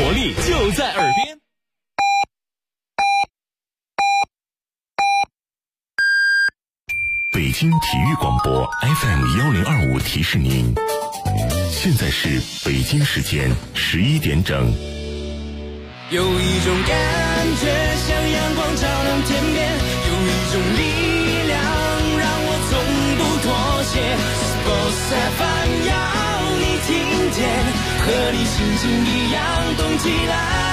活力就在耳边。 北京体育广播 FM1025提示您，现在是北京时间11点整。 有一种感觉像阳光照亮天边，有一种力量让我从不妥协。Sports FM 要你听见，和你心情一样动起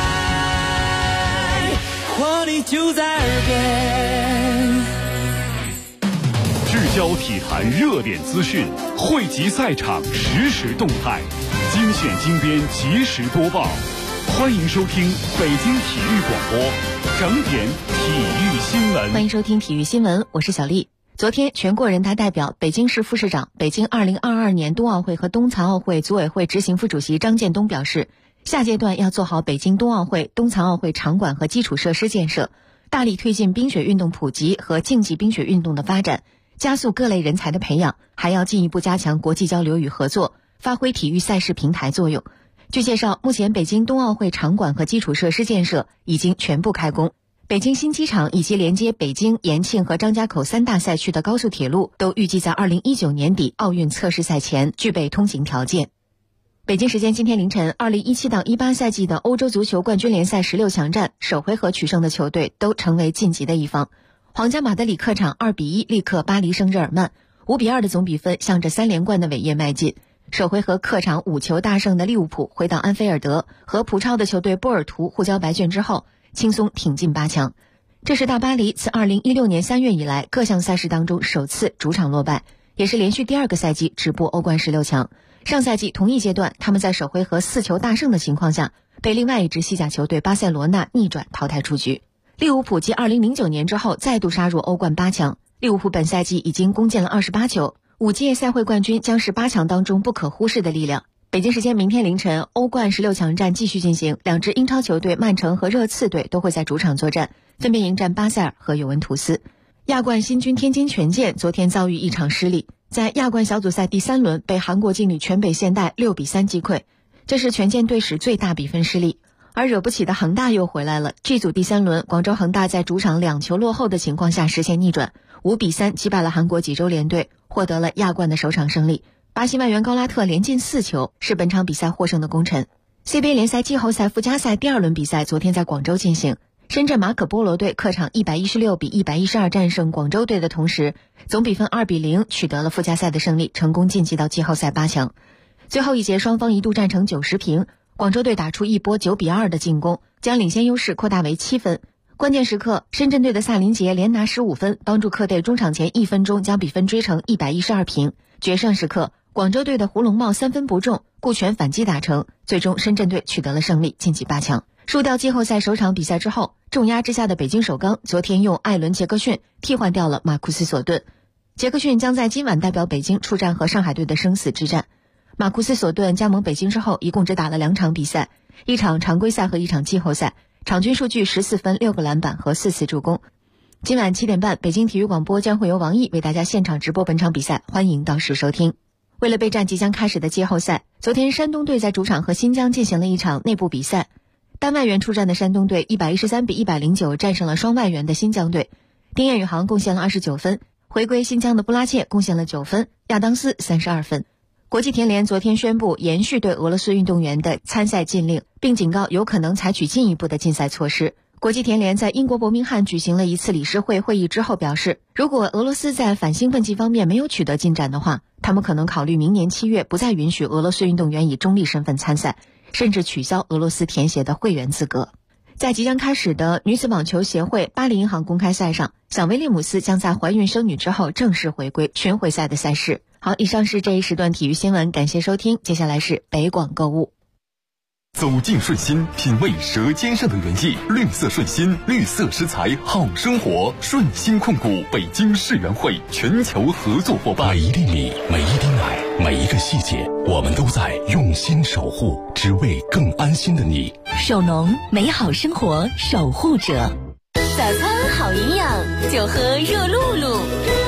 来，活力就在耳边。 聚焦体坛热点资讯，汇集赛场实时动态，精选精编及时播报。欢迎收听北京体育广播整点体育新闻。 欢迎收听体育新闻，我是小丽。昨天，全国人大代表、北京市副市长、北京2022年冬奥会和冬残奥会组委会执行副主席张建东表示，下阶段要做好北京冬奥会、冬残奥会场馆和基础设施建设，大力推进冰雪运动普及和竞技冰雪运动的发展，加速各类人才的培养，还要进一步加强国际交流与合作，发挥体育赛事平台作用。据介绍，目前北京冬奥会场馆和基础设施建设已经全部开工，北京新机场以及连接北京、延庆和张家口3大赛区的高速铁路都预计在2019年底奥运测试赛前具备通行条件。北京时间今天凌晨，2017到18赛季的欧洲足球冠军联赛16强战首回合取胜的球队都成为晋级的一方。皇家马德里客场2-1力克巴黎圣日耳曼，5-2的总比分向着3连冠的伟业迈进。首回合客场5球大胜的利物浦回到安菲尔德，和葡超的球队波尔图互交白卷之后，轻松挺进8强。这是大巴黎自2016年3月以来各项赛事当中首次主场落败，也是连续第2个赛季止步欧冠16强。上赛季同一阶段，他们在首回合4球大胜的情况下，被另外一支西甲球队巴塞罗那逆转淘汰出局。利物浦继2009年之后再度杀入欧冠8强，利物浦本赛季已经攻进了28球，5届赛会冠军将是8强当中不可忽视的力量。北京时间明天凌晨，欧冠16强战继续进行，两支英超球队曼城和热刺队都会在主场作战，分别迎战巴塞尔和尤文图斯。亚冠新军天津权健昨天遭遇一场失利，在亚冠小组赛第3轮被韩国劲旅全北现代6-3击溃，这是权健队史最大比分失利。而惹不起的恒大又回来了，这组第3轮，广州恒大在主场2球落后的情况下实现逆转，5-3击败了韩国济州联队，获得了亚冠的首场胜利。巴西外援高拉特连进4球，是本场比赛获胜的功臣。CBA 联赛季后赛附加赛第2轮比赛昨天在广州进行，深圳马可波罗队客场116-112战胜广州队的同时，总比分2-0取得了附加赛的胜利，成功晋级到季后赛8强。最后一节双方一度战成90平，广州队打出一波9-2的进攻，将领先优势扩大为7分。关键时刻，深圳队的萨林杰连拿15分，帮助客队中场前1分钟将比分追成112平。决胜时刻，广州队的胡龙茂3分不中，顾全反击打成，最终深圳队取得了胜利，晋级8强。输掉季后赛首场比赛之后，重压之下的北京首钢昨天用艾伦·杰克逊替换掉了马库斯·索顿。杰克逊将在今晚代表北京出战和上海队的生死之战。马库斯·索顿加盟北京之后，一共只打了2场比赛，一场常规赛和一场季后赛，场均数据14分、6个篮板和4次助攻。今晚7点半，北京体育广播将会由王毅为大家现场直播本场比赛，欢迎到时收听。为了备战即将开始的季后赛，昨天山东队在主场和新疆进行了一场内部比赛。单外援出战的山东队113-109战胜了双外援的新疆队。丁彦雨航贡献了29分，回归新疆的布拉切贡献了9分，亚当斯32分。国际田联昨天宣布延续对俄罗斯运动员的参赛禁令，并警告有可能采取进一步的禁赛措施。国际田联在英国伯明翰举行了一次理事会会议之后表示，如果俄罗斯在反兴奋剂方面没有取得进展的话，他们可能考虑明年7月不再允许俄罗斯运动员以中立身份参赛，甚至取消俄罗斯田协的会员资格。在即将开始的女子网球协会巴黎银行公开赛上，小威廉姆斯将在怀孕生女之后正式回归巡回赛的赛事。好，以上是这一时段体育新闻，感谢收听。接下来是北广购物。 走进顺心，品味舌尖上的原意，绿色顺心，绿色食材好生活。顺心控股北京世园会全球合作伙伴。每一粒米，每一滴奶，每一个细节，我们都在用心守护，只为更安心的你。 手农，美好生活守护者。早餐好营养，就喝热露露。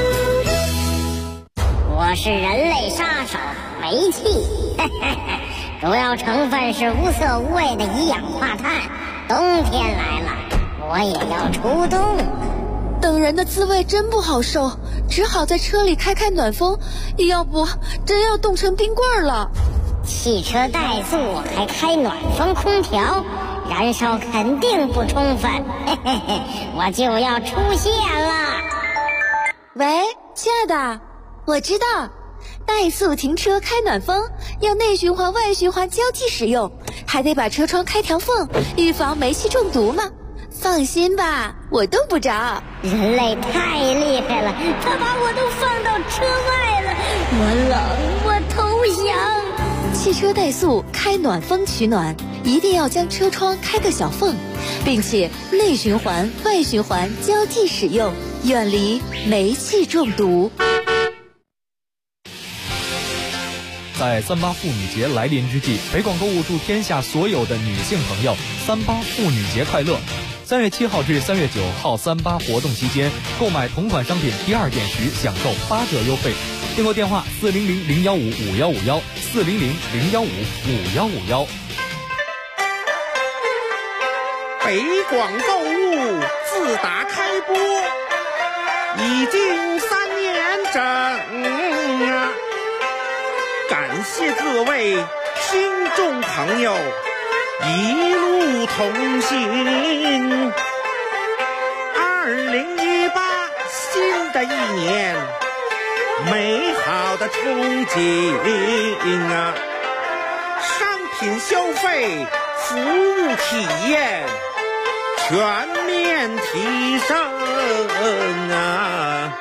我是人类杀手煤气， 主要成分是无色无味的一氧化碳。冬天来了，我也要出动。 等人的滋味真不好受，只好在车里开暖风，要不真要冻成冰棍了。 汽车怠速还开暖风空调，燃烧肯定不充分。嘿嘿嘿，我就要出现了。 喂，亲爱的，我知道，怠速停车开暖风要内循环外循环交替使用，还得把车窗开条缝，预防煤气中毒嘛。放心吧，我冻不着。 人类太厉害了，他把我都放到车外了。我冷，我投降。 汽车怠速开暖风取暖，一定要将车窗开个小缝，并且内循环外循环交替使用，远离煤气中毒。 在38妇女节来临之际，北广购物祝天下所有的女性朋友38妇女节快乐。3月7号至3月9号38活动期间，购买同款商品第2件时享受8折优惠。订购电话400-015-5151 400-015-5151。 北广购物自打开播已经3年整啊！感谢各位听众朋友一路同行。2018新的一年，美好的憧憬啊！商品消费、服务体验全面提升啊！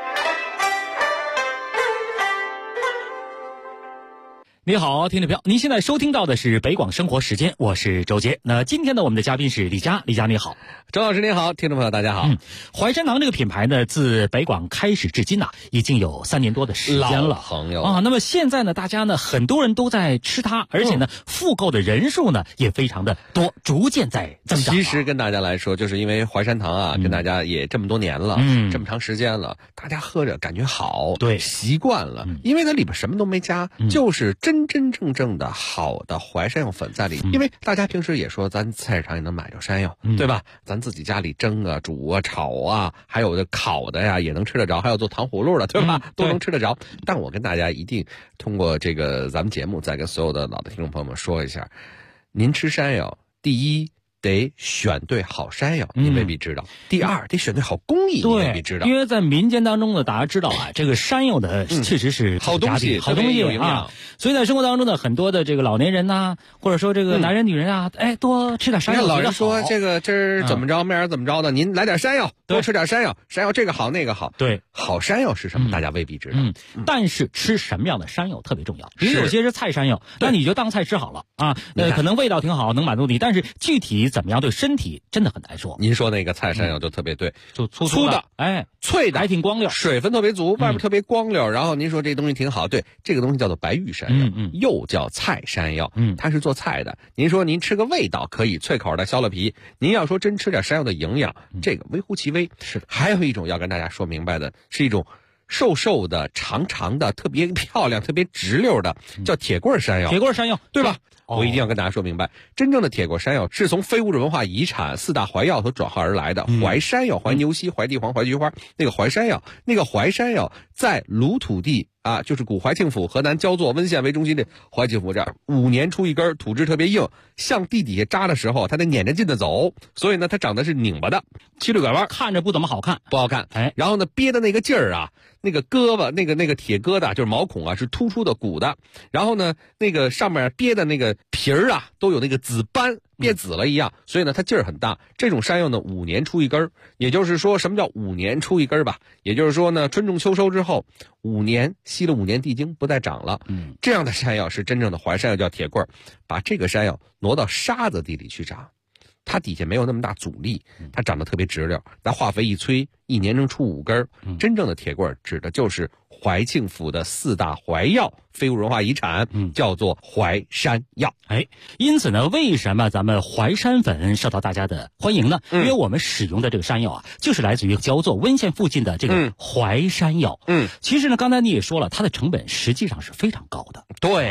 你好，听众朋友，您现在收听到的是北广生活时间，我是周杰。那今天呢，我们的嘉宾是李佳，李佳你好。 周老师您好，听众朋友大家好。 淮山堂这个品牌呢，自北广开始至今已经有3年多的时间了， 老朋友啊。那么现在呢，大家呢很多人都在吃它，而且呢，复购的人数呢也非常的多，逐渐在增长。 其实跟大家来说，就是因为淮山堂啊，跟大家也这么多年了，这么长时间了，大家喝着感觉好， 对， 习惯了，因为它里边什么都没加，就是真正的好的淮山药粉在里。因为大家平时也说，咱菜市场也能买着山药，对吧？咱自己家里蒸啊、煮啊、炒啊，还有的烤的呀，也能吃得着，还有做糖葫芦的，对吧？都能吃得着。但我跟大家一定通过这个咱们节目，再跟所有的老的听众朋友们说一下，您吃山药，第一得选对好山药，你未必知道。第二，得选对好工艺，你未必知道。 因为在民间当中呢，大家知道啊，这个山药的确实是好东西， 好东西啊。所以在生活当中呢，很多的这个老年人呐，或者说这个男人女人啊，多吃点山药。 老人说这个这儿怎么着，面儿怎么着的，您来点山药，多吃点山药，山药这个好那个好。 对， 好山药是什么？大家未必知道。 但是吃什么样的山药特别重要。比如有些是菜山药，那你就当菜吃好了啊。可能味道挺好，能满足你，但是具体怎么样对身体真的很难说。 您说那个菜山药就特别对， 就粗的， 脆的， 还挺光溜， 水分特别足，外面特别光溜。然后您说这东西挺好，对，这个东西叫做白玉山药，又叫菜山药，它是做菜的。您说您吃个味道可以，脆口的削了皮。您要说真吃点山药的营养，这个微乎其微。 是的， 还有一种要跟大家说明白的，是一种瘦瘦的、长长的、特别漂亮、特别直溜的，叫铁棍山药。 铁棍山药， 对吧？我一定要跟大家说明白，真正的铁棍山药是从非物质文化遗产4大怀药所转化而来的。淮山药、淮牛膝、淮地黄、淮菊花，那个淮山药，在鲁土地啊，就是古淮庆府河南焦作温县为中心的淮庆府这儿，5年出一根，土质特别硬，向地底下扎的时候，它得撵着劲的走，所以呢，它长得是拧巴的，曲里拐弯， 看着不怎么好看， 不好看。然后呢，憋的那个劲儿啊，那个胳膊，那个铁疙瘩，就是毛孔啊，是突出的鼓的。然后呢，那个上面憋的那个皮儿啊，都有那个紫斑，憋紫了一样，所以呢，它劲儿很大。这种山药呢，5年出一根，也就是说，什么叫5年出一根吧？也就是说呢，春种秋收之后，5年吸了5年地精，不再长了。这样的山药是真正的淮山药，叫铁棍儿。把这个山药挪到沙子地里去长，它底下没有那么大阻力，它长得特别直溜。拿化肥一催，1年能出5根。真正的铁棍儿指的就是淮庆府的4大淮药，非物质文化遗产，叫做淮山药。 因此呢，为什么咱们淮山粉受到大家的欢迎呢？因为我们使用的这个山药啊，就是来自于焦作温县附近的这个淮山药。其实呢，刚才你也说了，它的成本实际上是非常高的。 对。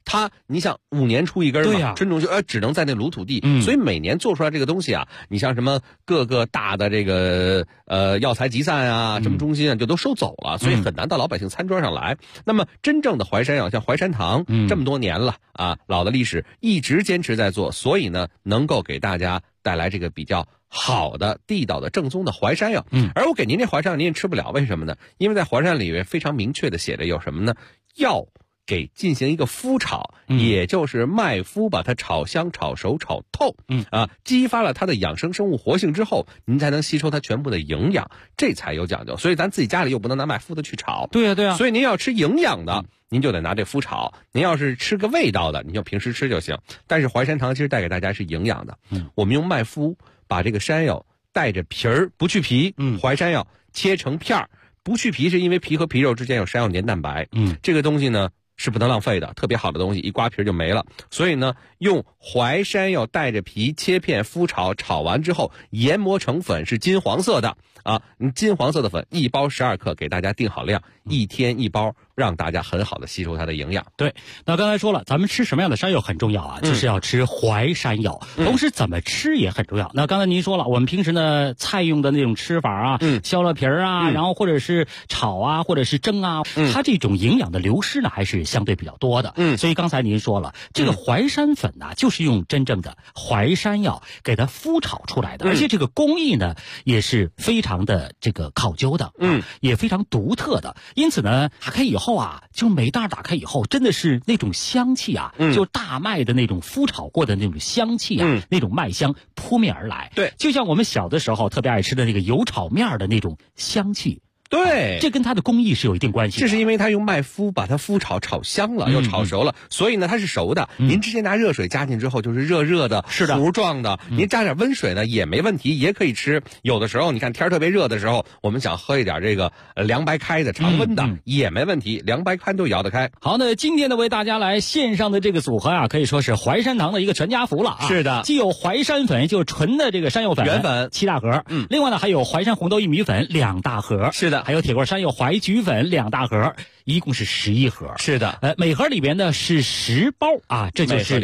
你想5年出一根嘛， 对呀， 春种就只能在那鲁土地，所以每年做出来这个东西啊，你像什么各个大的这个药材集散啊，什么中心啊，就都收走了，所以很难到老百姓餐桌上来。那么真正的淮山药，像淮山堂，这么多年了啊，老的历史一直坚持在做，所以呢，能够给大家带来这个比较好的地道的正宗的淮山药。而我给您这淮山药您也吃不了，为什么呢？因为在淮山里面非常明确的写着有什么呢？要给进行一个麸炒，也就是麦麸把它炒香、炒熟、炒透，激发了它的养生生物活性之后，您才能吸收它全部的营养，这才有讲究。所以咱自己家里又不能拿麦麸的去炒， 对啊对啊。 所以您要吃营养的，您就得拿这麸炒；您要是吃个味道的，您就平时吃就行。但是淮山堂其实带给大家是营养的，我们用麦麸把这个山药带着皮儿不去皮，淮山药切成片儿，不去皮是因为皮和皮肉之间有山药粘蛋白，这个东西呢是不能浪费的，特别好的东西一刮皮就没了。所以呢，用淮山药带着皮切片麸炒，炒完之后研磨成粉，是金黄色的啊，金黄色的粉1包12克，给大家定好量，1天1包，让大家很好的吸收它的营养。 对，那刚才说了，咱们吃什么样的山药很重要啊，就是要吃淮山药，同时怎么吃也很重要。那刚才您说了，我们平时呢菜用的那种吃法啊，削了皮儿啊，然后或者是炒啊，或者是蒸啊，它这种营养的流失呢还是相对比较多的。所以刚才您说了，这个淮山粉呢，就是用真正的淮山药给它麸炒出来的，而且这个工艺呢也是非常的这个考究的，也非常独特的。因此呢，打开以后啊，就每袋打开以后，真的是那种香气啊，就大麦的那种麸炒过的那种香气啊，那种麦香扑面而来。 对， 就像我们小的时候特别爱吃的那个油炒面的那种香气。 对， 这跟它的工艺是有一定关系的。 这是因为它用麦麸把它麸炒香了，又炒熟了，所以呢它是熟的。您直接拿热水加进之后就是热热的， 是的， 糊状的。您加点温水呢也没问题，也可以吃。有的时候你看天特别热的时候，我们想喝一点这个凉白开的常温的也没问题，凉白开都摇得开。 好，那今天呢为大家来线上的这个组合啊，可以说是淮山堂的一个全家福了啊。 是的， 既有淮山粉，就是纯的这个山药粉原粉 7大盒，另外呢还有淮山红豆薏米粉2大盒， 是的， 还有铁棍山药淮菊粉2大盒，一共是11盒。 是的， 每盒里边呢是10包啊，这就是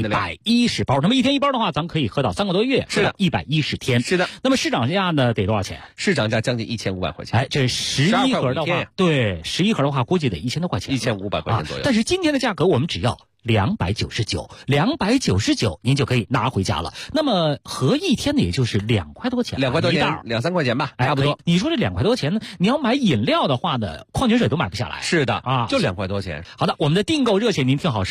110包。那么1天1包的话，咱们可以喝到3个多月， 是的 ，110天。 是的。 那么市场价呢得多少钱？ 市场价将近1500块钱。 这11盒的话，对，11盒的话估计得1000多块钱 ，1500块钱左右。 但是今天的价格我们只要299，您就可以拿回家了。那么合1天呢，也就是2块多钱，2 块多钱，2、3块钱吧，差不多。 你说这2块多钱呢？你要买饮料的话呢，矿泉水都买不下来。 是的啊， 就2块多钱。 好的，我们的订购热线您听好，是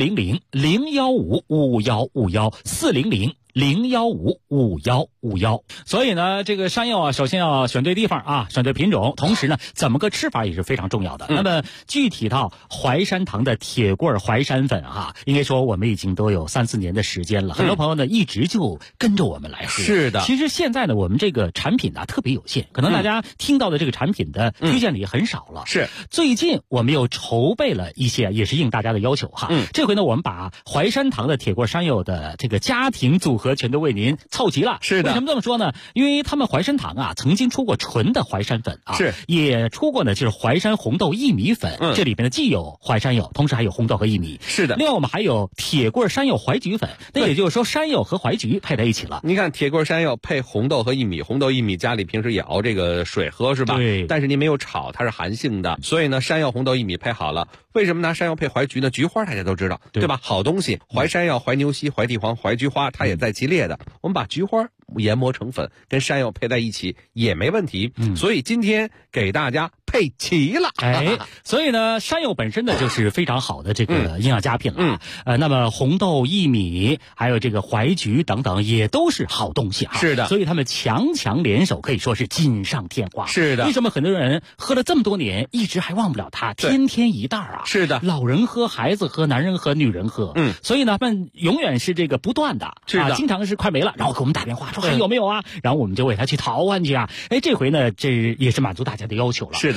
400-015-5151，400-015-5151。所以呢，这个山药啊，首先要选对地方啊，选对品种，同时呢，怎么个吃法也是非常重要的。那么具体到淮山堂的铁棍淮山粉啊，应该说我们已经都有3、4年的时间了，很多朋友呢一直就跟着我们来喝。 是的， 其实现在呢，我们这个产品呢特别有限，可能大家听到的这个产品的推荐里很少了。 是， 最近我们又筹备了一些，也是应大家的要求哈。这回呢，我们把淮山堂的铁棍山药的这个家庭组合全都为您凑齐了。 是的， 为什么这么说呢？因为他们淮山堂啊，曾经出过纯的淮山粉啊， 是， 也出过呢，就是淮山红豆薏米粉。这里边呢既有淮山药，同时还有红豆和薏米。 是的。 另外我们还有铁棍山药淮菊粉，那也就是说山药和淮菊配在一起了。 您看铁棍山药配红豆和薏米，红豆薏米家里平时也熬这个水喝是吧？ 对。 但是您没有炒，它是寒性的，所以呢，山药、红豆、薏米配好了。为什么拿山药配淮菊呢？菊花大家都知道，对吧？好东西，淮山药、淮牛膝、淮地黄、淮菊花，它也在其列的。我们把菊花研磨成粉，跟山药配在一起也没问题。所以今天给大家配齐了。 所以呢，山药本身呢就是非常好的这个营养佳品了。那么红豆、薏米，还有这个淮菊等等，也都是好东西啊。 是的。 所以他们强联手，可以说是锦上添花。 是的。 为什么很多人喝了这么多年，一直还忘不了它？天天一袋啊。 是的。 老人喝，孩子喝，男人喝，女人喝。所以呢，他们永远是这个不断的。 是的。 经常是快没了，然后给我们打电话说还有没有啊？然后我们就为他去淘换去啊。这回呢，这也是满足大家的要求了。 是的。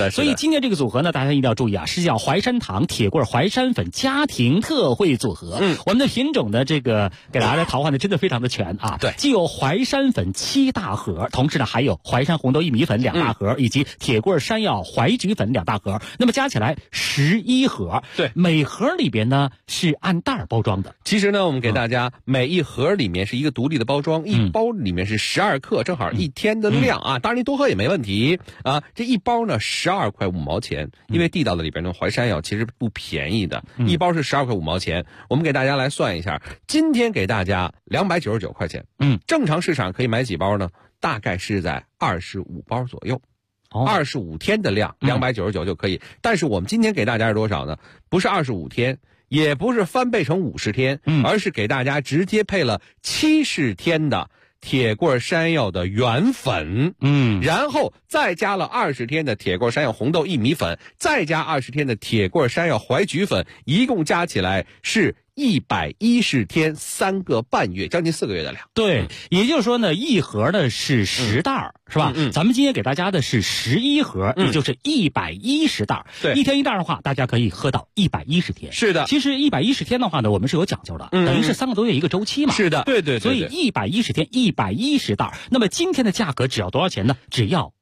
的。 所以今天这个组合呢，大家一定要注意啊，是叫淮山堂铁棍淮山粉家庭特惠组合。我们的品种的这个给大家淘换的真的非常的全啊。 对， 既有淮山粉7大盒，同时呢还有淮山红豆薏米粉2大盒，以及铁棍山药淮菊粉2大盒，那么加起来11盒。 对， 每盒里边呢是按袋包装的。 其实呢，我们给大家每一盒里面是一个独立的包装，一包里面是12克，正好1天的量啊。当然你多喝也没问题啊。这一包呢12块5毛钱，因为地道的里边的淮山药其实不便宜的，一包是12块5毛钱。我们给大家来算一下，今天给大家299块钱。正常市场可以买几包呢？大概是在25包左右。25天的量299就可以。但是我们今天给大家是多少呢？不是25天，也不是翻倍成50天，而是给大家直接配了70天的铁棍山药的原粉，然后再加了20天的铁棍山药红豆薏米粉，再加20天的铁棍山药淮菊粉，一共加起来是110天3个半月，将近4个月的量。 对，也就是说呢，一盒呢是10袋，是吧？咱们今天给大家的是11盒，也就是110袋。 对， 一天一袋的话，大家可以喝到110天。 是的， 其实110天的话呢，我们是有讲究的，等于是3个多月一个周期嘛。 是的，对。 所以110天110袋，那么今天的价格只要多少钱呢？只要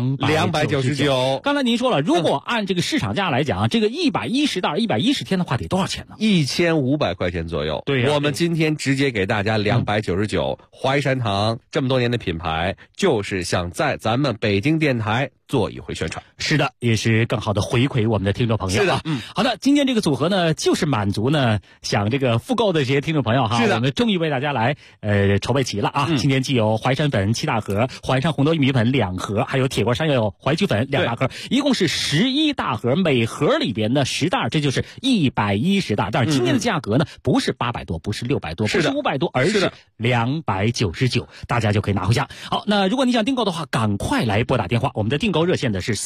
299。刚才您说了，如果按这个市场价来讲，这个110袋110天的话得多少钱呢 ？1500块钱左右。 对呀， 我们今天直接给大家299。淮山堂这么多年的品牌，就是想在咱们北京电台做一回宣传。 是的，也是更好的回馈我们的听众朋友。 是的， 好的，今天这个组合呢，就是满足呢想这个复购的这些听众朋友哈。 是的， 我们终于为大家来筹备齐了啊。今天既有淮山粉7大盒，淮山红豆薏米粉2盒，还有铁棍山药淮菊粉2大盒，一共是11大盒，每盒里边呢10袋，这就是110袋。但是今天的价格呢，不是800多，不是600多，不是500多，而是299，大家就可以拿回家。好，那如果你想订购的话，赶快来拨打电话，我们的订购热线的是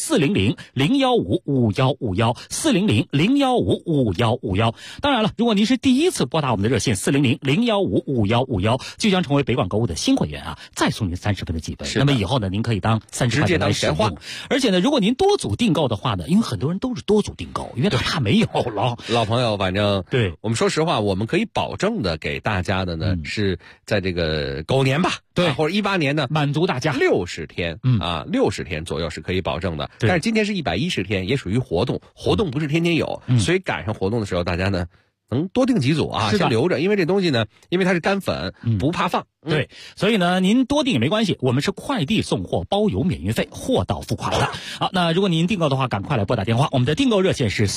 400-015-5151，400-015-5151。当然了，如果您是第一次拨打我们的热线400-015-5151，就将成为北广购物的新会员啊，再送您30分的积分。那么以后呢，您可以当30块钱来使用。而且呢，如果您多组订购的话呢，因为很多人都是多组订购，因为怕没有了。 老朋友，反正对我们说实话，我们可以保证的给大家的呢，是在这个狗年吧， 对， 或者18年呢， 满足大家 60天，60天左右是可以保证的。但是今天是110天，也属于活动不是天天有，所以赶上活动的时候，大家呢能多订几组啊，先留着，因为这东西呢，因为它是干粉，不怕放。 对，所以呢，您多订也没关系，我们是快递送货，包邮免运费，货到付款的。好，那如果您订购的话，赶快来拨打电话，我们的订购热线是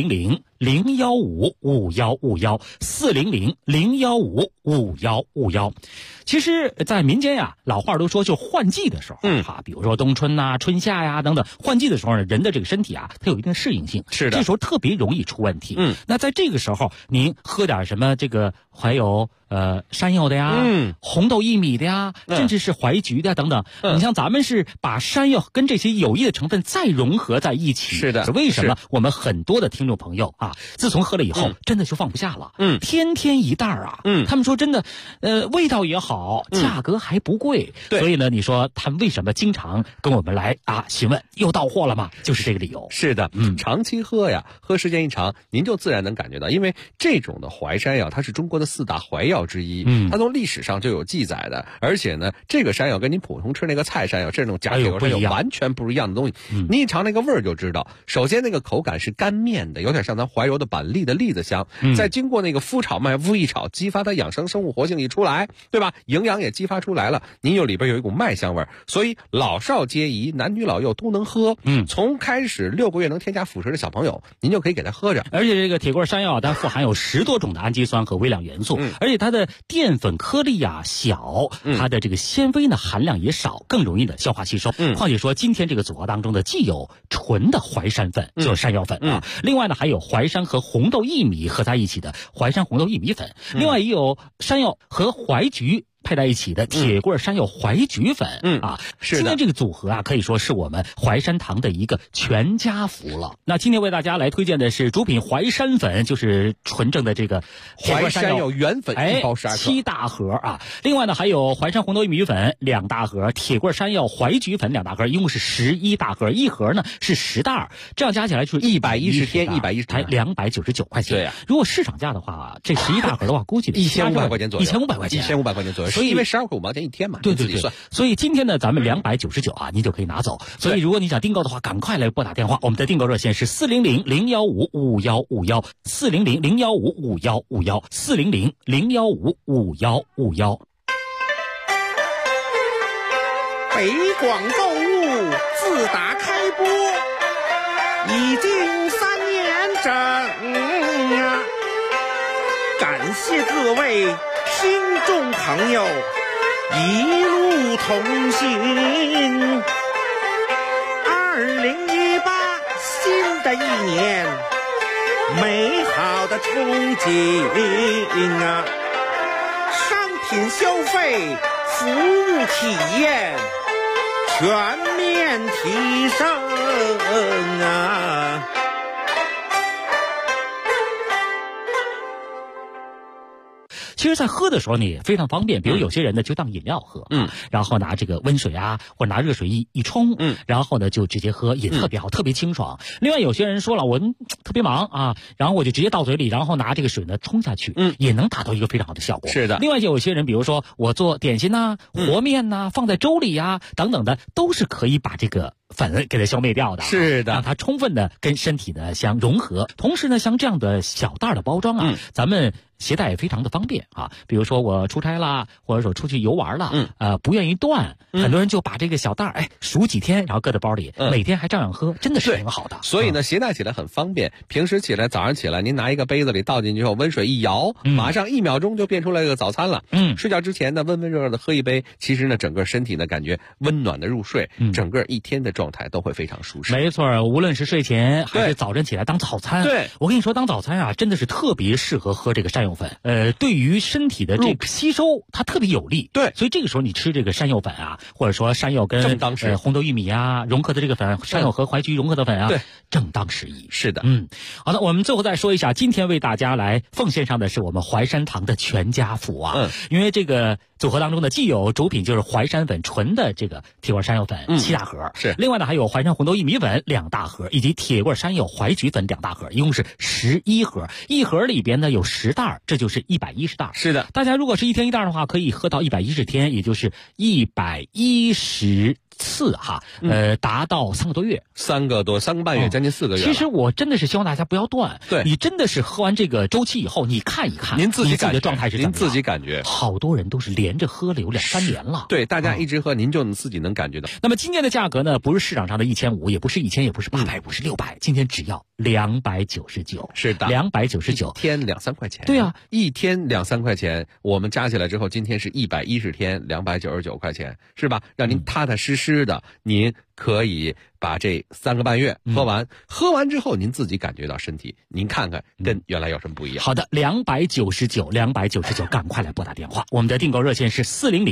400-015-5151，400-015-5151。其实，在民间呀，老话都说，就换季的时候，比如说冬春呐、春夏呀等等，换季的时候呢，人的这个身体啊，它有一定适应性， 是的， 这时候特别容易出问题。那在这个时候，您喝点什么这个还有山药的呀，红豆薏米的呀，甚至是淮菊的等等。你像咱们是把山药跟这些有益的成分再融合在一起。 是的， 为什么我们很多的听众朋友啊，自从喝了以后，真的就放不下了。天天一袋啊。他们说真的，味道也好，价格还不贵。所以呢，你说他们为什么经常跟我们来询问又到货了吗？就是这个理由。 是的，长期喝呀，喝时间一长，您就自然能感觉到，因为这种的淮山药，它是中国的4大淮药之一，它从历史上就有记载的。而且呢，这个山药跟您普通吃那个菜山药，这种假铁棍山药完全不一样的东西。你一尝那个味儿就知道，首先那个口感是干面的，有点像咱怀柔的板栗的栗子香，再经过那个麸炒麦麸一炒，激发它养生生物活性一出来，对吧？营养也激发出来了，您里边有一股麦香味儿，所以老少皆宜，男女老幼都能喝。从开始6个月能添加辅食的小朋友，您就可以给他喝着。 而且这个铁棍山药它富含有10多种的氨基酸和微量元素，而且它的淀粉颗粒小，它的这个纤维呢含量也少，更容易的消化吸收。况且说今天这个组合当中的既有纯的淮山粉，就是山药粉另外呢还有淮山和红豆薏米合在一起的淮山红豆薏米粉，另外也有山药和淮菊配在一起的铁棍山药怀菊粉。 是的。 今天这个组合啊，可以说是我们淮山堂的一个全家福了。那今天为大家来推荐的是主品淮山粉，就是纯正的这个淮山药原粉1包12克 ，7大盒啊。另外呢，还有淮山红豆薏米粉2大盒，铁棍山药怀菊粉2大盒，一共是11大盒，一盒呢是10袋，这样加起来就是 110天，110 才299块钱。 对呀， 如果市场价的话，这11大盒的话，估计 1500块钱左右 ，1500块钱 ，1500块钱左右。 所以因为12块5毛钱一天嘛， 对，所以今天呢，咱们299啊，你就可以拿走。所以如果你想订购的话，赶快来拨打电话，我们的订购热线是400-015-5151，400-015-5151，400-015-5151。 北广购物自打开播已经3年整啊！感谢各位听众朋友一路同行。2018新的一年，美好的憧憬啊！商品消费，服务体验全面提升啊！ 其实，在喝的时候呢也非常方便，比如有些人呢就当饮料喝，然后拿这个温水啊，或者拿热水一冲，然后呢就直接喝，也特别好，特别清爽。另外有些人说了，我特别忙啊，然后我就直接倒嘴里，然后拿这个水呢冲下去，也能达到一个非常好的效果。 是的。 另外有些人，比如说我做点心呐、和面呐、放在粥里呀等等的，都是可以把这个粉给它消灭掉的， 是的， 让它充分的跟身体呢相融合。同时呢，像这样的小袋的包装啊，咱们携带也非常的方便啊。比如说我出差啦，或者说出去游玩了，不愿意断，很多人就把这个小袋数几天，然后搁在包里，每天还照样喝，真的是挺好的。 所以呢，携带起来很方便。平时起来早上起来，您拿一个杯子里倒进去后，温水一摇，马上1秒钟就变出来一个早餐了。睡觉之前呢，温温热热的喝一杯，其实呢，整个身体呢感觉温暖的入睡，整个一天的状态都会非常舒适。 没错，无论是睡前还是早晨起来当早餐， 对， 我跟你说，当早餐啊，真的是特别适合喝这个山药粉。对于身体的这个吸收，它特别有利。 对， 所以这个时候你吃这个山药粉啊，或者说山药跟红豆薏米啊融合的这个粉，山药和淮菊融合的粉啊， 对， 正当时宜。 是的， 好的，我们最后再说一下，今天为大家来奉献上的是我们淮山堂的全家福啊，因为这个组合当中呢，既有主品就是淮山粉纯的这个铁棍山药粉7大盒， 是， 另外呢还有淮山红豆薏米粉2大盒，以及铁棍山药淮菊粉2大盒，一共是11盒，一盒里边呢有10袋，这就是110袋。 是的， 大家如果是1天1袋的话，可以喝到110天，也就是110次哈，达到3个多月 ，3个半月，将近4个月。 其实我真的是希望大家不要断， 对， 你真的是喝完这个周期以后，你看一看您自己的状态是怎么样， 您自己感觉。 好多人都是连着喝了有2-3年了， 对，大家一直喝，您就自己能感觉到。 那么今天的价格呢，不是市场上的1500，也不是1000，也不是800，不是600，今天只要299。 是的 ，299， 一天2-3块钱。 对啊， 一天2-3块钱，我们加起来之后，今天是110天299块钱，是吧？让您踏踏实实的，您可以把这3个半月喝完，喝完之后您自己感觉到身体，您看看跟原来有什么不一样。 好的，299，赶快来拨打电话，我们的订购热线是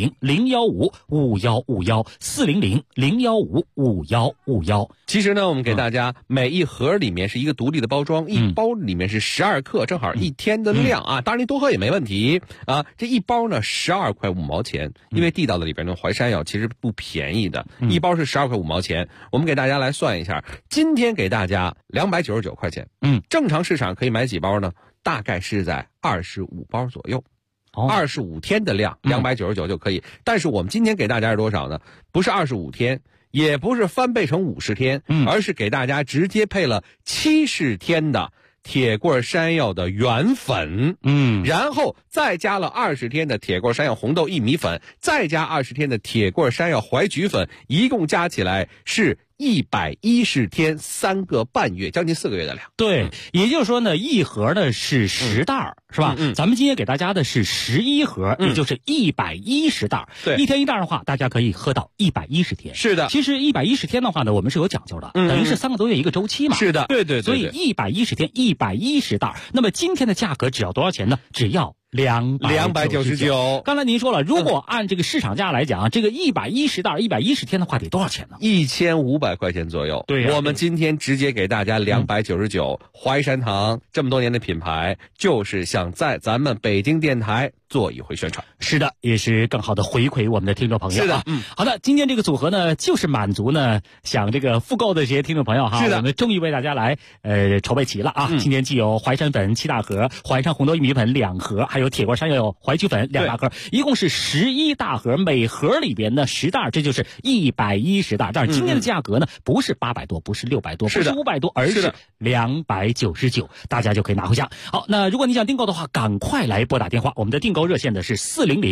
400-015-5151，400-015-5151。 其实呢，我们给大家每一盒里面是一个独立的包装，一包里面是12克，正好1天的量啊。当然您多喝也没问题啊。这一包呢12块5毛钱，因为地道的里边的淮山药其实不便宜的，一包是12块5毛钱。我们给大家来算一下，今天给大家299块钱，正常市场可以买几包呢？大概是在25包左右。25天的量299就可以，但是我们今天给大家是多少呢？不是25天，也不是翻倍成50天，而是给大家直接配了70天的铁棍山药的原粉，然后再加了20天的铁棍山药红豆薏米粉，再加20天的铁棍山药淮菊粉，一共加起来是110天3个半月，将近4个月的量。 对，也就是说呢，一盒呢是10袋，是吧？咱们今天给大家的是11盒，也就是110袋。 对， 一天1袋的话，大家可以喝到110天。 是的， 其实110天的话呢，我们是有讲究的，等于是3个多月一个周期嘛。 是的，对。 所以110天110袋，那么今天的价格只要多少钱呢？只要 299。刚才您说了，如果按这个市场价来讲，这个110袋110天的话得多少钱呢 ？1500块钱左右。 对呀， 我们今天直接给大家299。淮山堂这么多年的品牌，就是想在咱们北京电台做一回宣传。 是的，也是更好的回馈我们的听众朋友。 是的， 好的，今天这个组合呢，就是满足呢想这个复购的这些听众朋友哈。 是的， 我们终于为大家来筹备齐了啊。今天既有淮山粉7大盒，淮山红豆薏米粉2盒，还有铁锅山药淮曲粉2大盒，一共是11大盒，每盒里边呢10袋，这就是110袋。但是今天的价格呢，不是800多，不是600多，不是500多，而是299，大家就可以拿回家。好，那如果你想订购的话，赶快来拨打电话，我们的订购热线的是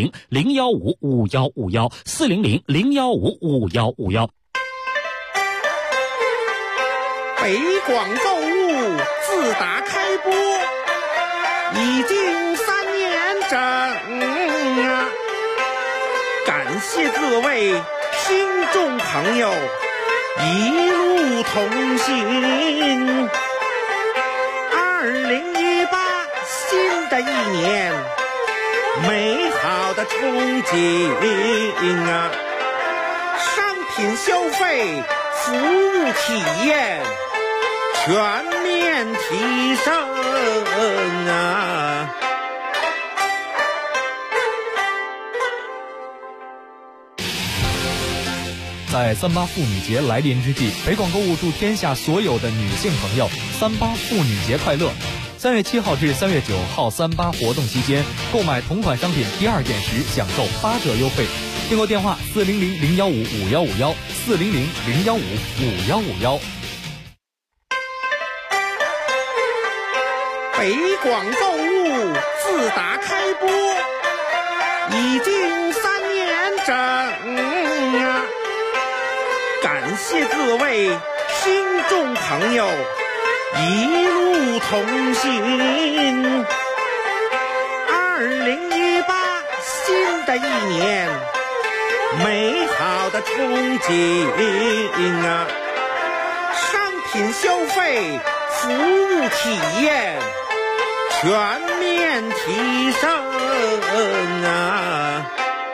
400-015-5151，400-015-5151。 北广购物自打开播已经3年整啊，感谢各位听众朋友一路同行。2018新的一年，美好的憧憬啊！商品消费、服务体验全面提升啊！ 在38妇女节来临之际，北广购物祝天下所有的女性朋友38妇女节快乐！3月7号至3月9号38活动期间，购买同款商品第2件时享受8折优惠。订购电话400-015-5151，400-015-5151。 北广购物自打开播已经3年整啊！感谢各位听众朋友一路同行。2018新的一年，美好的憧憬啊！商品消费、服务体验全面提升啊！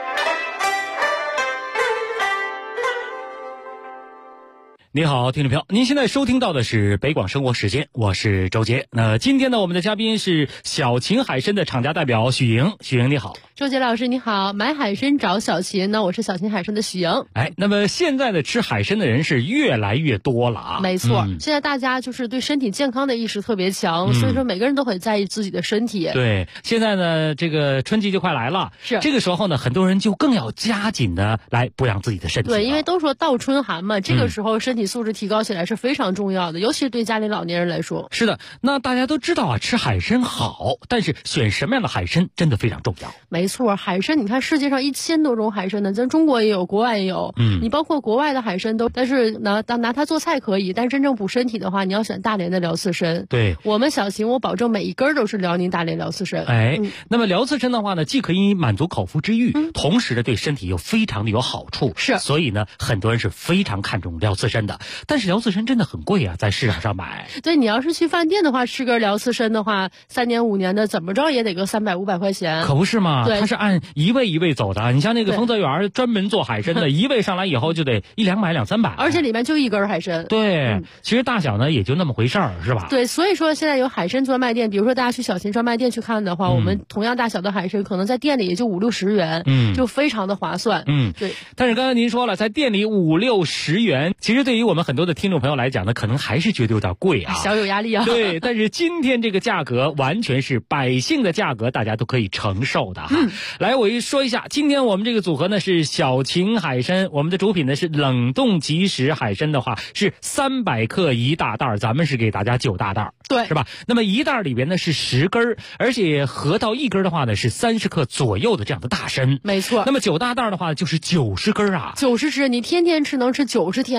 你好，听众朋友，您现在收听到的是北广生活时间，我是周杰。那今天呢，我们的嘉宾是小秦海参的厂家代表许莹。许莹你好。 周杰老师你好，买海参找小秦呢，我是小秦海参的许莹。 那么现在的吃海参的人是越来越多了啊。 没错，现在大家就是对身体健康的意识特别强，所以说每个人都很在意自己的身体。 对，现在呢，这个春季就快来了， 是这个时候呢，很多人就更要加紧的来补养自己的身体。 对，因为都说倒春寒嘛，这个时候身体素质提高起来是非常重要的，尤其是对家里老年人来说。 是的，那大家都知道啊，吃海参好，但是选什么样的海参真的非常重要。 没错，海参你看世界上1000多种海参呢，咱中国也有，国外也有。你包括国外的海参都，但是拿它做菜可以，但真正补身体的话，你要选大连的辽刺参。 对， 我们小秦我保证每一根都是辽宁大连辽刺参。 那么辽刺参的话呢，既可以满足口腹之欲，同时呢对身体又非常的有好处。 是， 所以呢很多人是非常看重辽刺参的。但是辽刺参真的很贵啊，在市场上买。 对，你要是去饭店的话，吃根辽刺参的话，3年5年的怎么着也得个300、500块钱。 可不是嘛？ 对， 它是按一位一位走的。你像那个丰泽园专门做海参的，一位上来以后就得100-200、200-300， 而且里面就一根海参。 对，其实大小呢也就那么回事儿，是吧？ 对，所以说现在有海参专卖店，比如说大家去小秦专卖店去看的话，我们同样大小的海参可能在店里也就50-60元，就非常的划算。对。 但是刚才您说了，在店里50-60元，其实对于我们很多的听众朋友来讲呢，可能还是觉得有点贵啊， 小有压力啊。 对，但是今天这个价格完全是百姓的价格，大家都可以承受的哈。来，我说一下，今天我们这个组合呢是小秦海参，我们的主品呢是冷冻即食海参的话是300克1大袋，咱们是给大家9大袋， 对， 是吧？那么1袋里边呢是10根，而且合到1根的话呢是30克左右的这样的大参， 没错。 那么9大袋的话就是90根啊， 90只，你天天吃能吃90天呢。 对，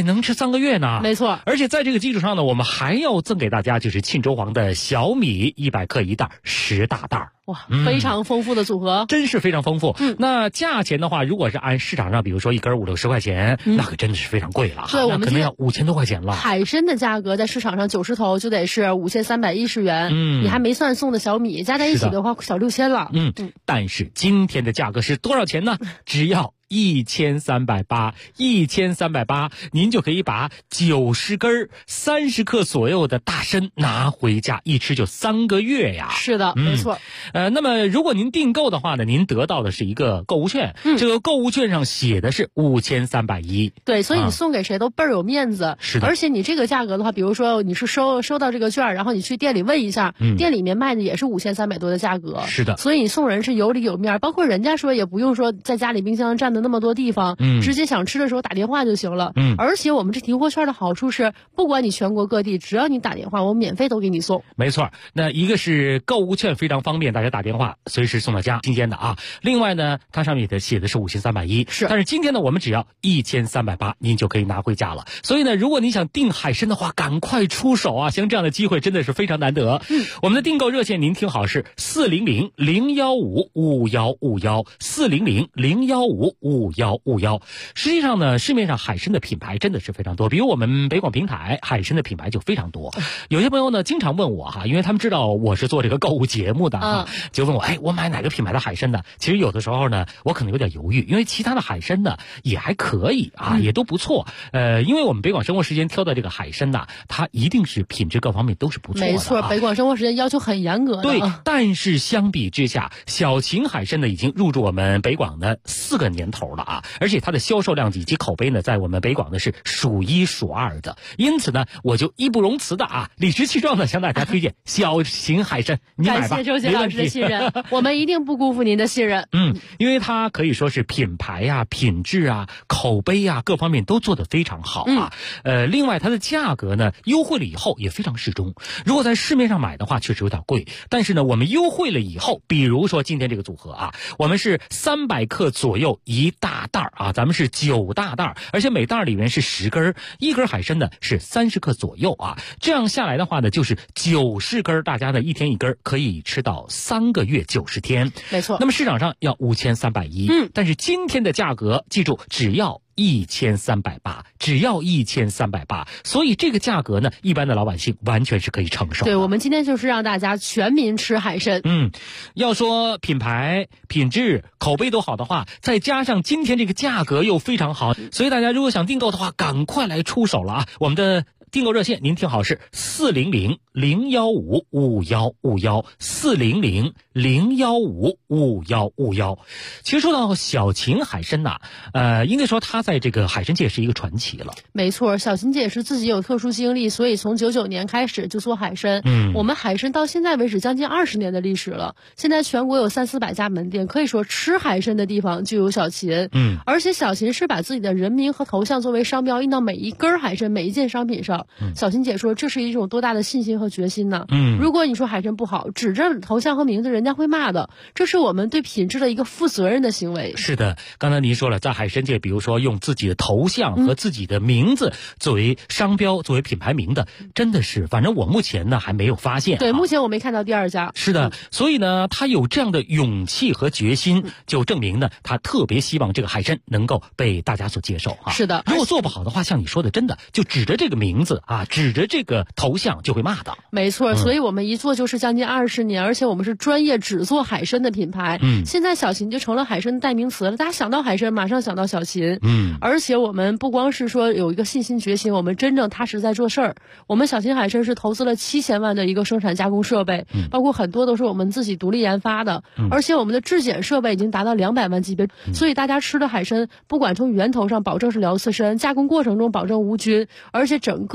能吃3个月呢。 没错， 而且在这个基础上呢，我们还要赠给大家就是沁州黄的小米100克一袋，10大袋。 哇，非常丰富的组合， 真是非常丰富。那价钱的话，如果是按市场上，比如说一根50-60块钱，那可真的是非常贵了。 对，我们可能要5000多块钱了。 海参的价格在市场上90头就得是5310元，你还没算送的小米，加在一起的话小6000了。 但是今天的价格是多少钱呢？只要1380，1380，您就可以把90根30克左右的大参拿回家，一吃就3个月呀。 是的，没错。 那么如果您订购的话呢，您得到的是一个购物券，这个购物券上写的是5310。 对，所以你送给谁都倍儿有面子。 是的。 而且你这个价格的话，比如说你是收到这个券，然后你去店里问一下，店里面卖的也是5300多的价格。 是的。 所以你送人是有里有面，包括人家说也不用说在家里冰箱占的那么多地方，直接想吃的时候打电话就行了。而且我们这提货券的好处是，不管你全国各地，只要你打电话，我们免费都给你送。 没错，那一个是购物券非常方便，大家打电话随时送到家，新鲜的啊。另外呢，它上面写的是5310，但是今天呢，我们只要1380，您就可以拿回家了。所以呢，如果你想订海参的话，赶快出手啊！像这样的机会真的是非常难得。我们的订购热线您听好是400-015-5151，400-015-5151。实际上呢，市面上海参的品牌真的是非常多，比如我们北广平台海参的品牌就非常多。有些朋友呢经常问我哈，因为他们知道我是做这个购物节目的就问我，我买哪个品牌的海参呢？其实有的时候呢，我可能有点犹豫，因为其他的海参呢也还可以啊，也都不错。因为我们北广生活时间挑的这个海参呢，它一定是品质各方面都是不错的。 没错，北广生活时间要求很严格的。 对，但是相比之下，小秦海参呢已经入驻我们北广的4个年头了啊，而且它的销售量以及口碑呢，在我们北广呢是数1数2的。因此呢，我就义不容辞的理直气壮的向大家推荐小秦海参，你买吧。 感谢周杰老师的信任，我们一定不辜负您的信任。 因为它可以说是品牌啊、品质啊、口碑啊各方面都做得非常好啊。另外它的价格呢优惠了以后也非常适中。如果在市面上买的话，确实有点贵，但是呢，我们优惠了以后，比如说今天这个组合我们是300克左右一大袋咱们是9大袋，而且每袋里面是10根，一根海参呢是30克左右这样下来的话呢，就是90根，大家呢一天一根，可以吃到3个月90天。 没错。 那么市场上要5310，但是今天的价格记住只要1380，只要1380，所以这个价格呢，一般的老百姓完全是可以承受的。 对，我们今天就是让大家全民吃海参。 要说品牌、品质、口碑都好的话，再加上今天这个价格又非常好，所以大家如果想订购的话，赶快来出手了我们的订购热线您听好是400-015-5151，400-015-5151。其实说到小秦海参应该说它在这个海参界是一个传奇了。 没错，小秦姐是自己有特殊经历，所以从99年开始就做海参。我们海参到现在为止将近20年的历史了，现在全国有300-400家门店，可以说吃海参的地方就有小秦。而且小秦是把自己的人名和头像作为商标印到每一根海参每一件商品上。小秦姐说这是一种多大的信心和决心呢？如果你说海参不好，指着头像和名字人家会骂的，这是我们对品质的一个负责任的行为。 是的，刚才您说了，在海参界比如说用自己的头像和自己的名字作为商标作为品牌名的，真的是反正我目前呢还没有发现。 对，目前我没看到第2家。 是的，所以呢他有这样的勇气和决心，就证明呢他特别希望这个海参能够被大家所接受是的， 如果做不好的话，像你说的真的就指着这个名字指着这个头像就会骂的。 没错，所以我们一做就是将近20年，而且我们是专业只做海参的品牌。现在小秦就成了海参的代名词了，大家想到海参马上想到小秦。而且我们不光是说有一个信心决心，我们真正踏实在做事儿。我们小秦海参是投资了7000万的一个生产加工设备，包括很多都是我们自己独立研发的，而且我们的质检设备已经达到200万级别，所以大家吃的海参不管从源头上保证是辽刺参，加工过程中保证无菌，而且整个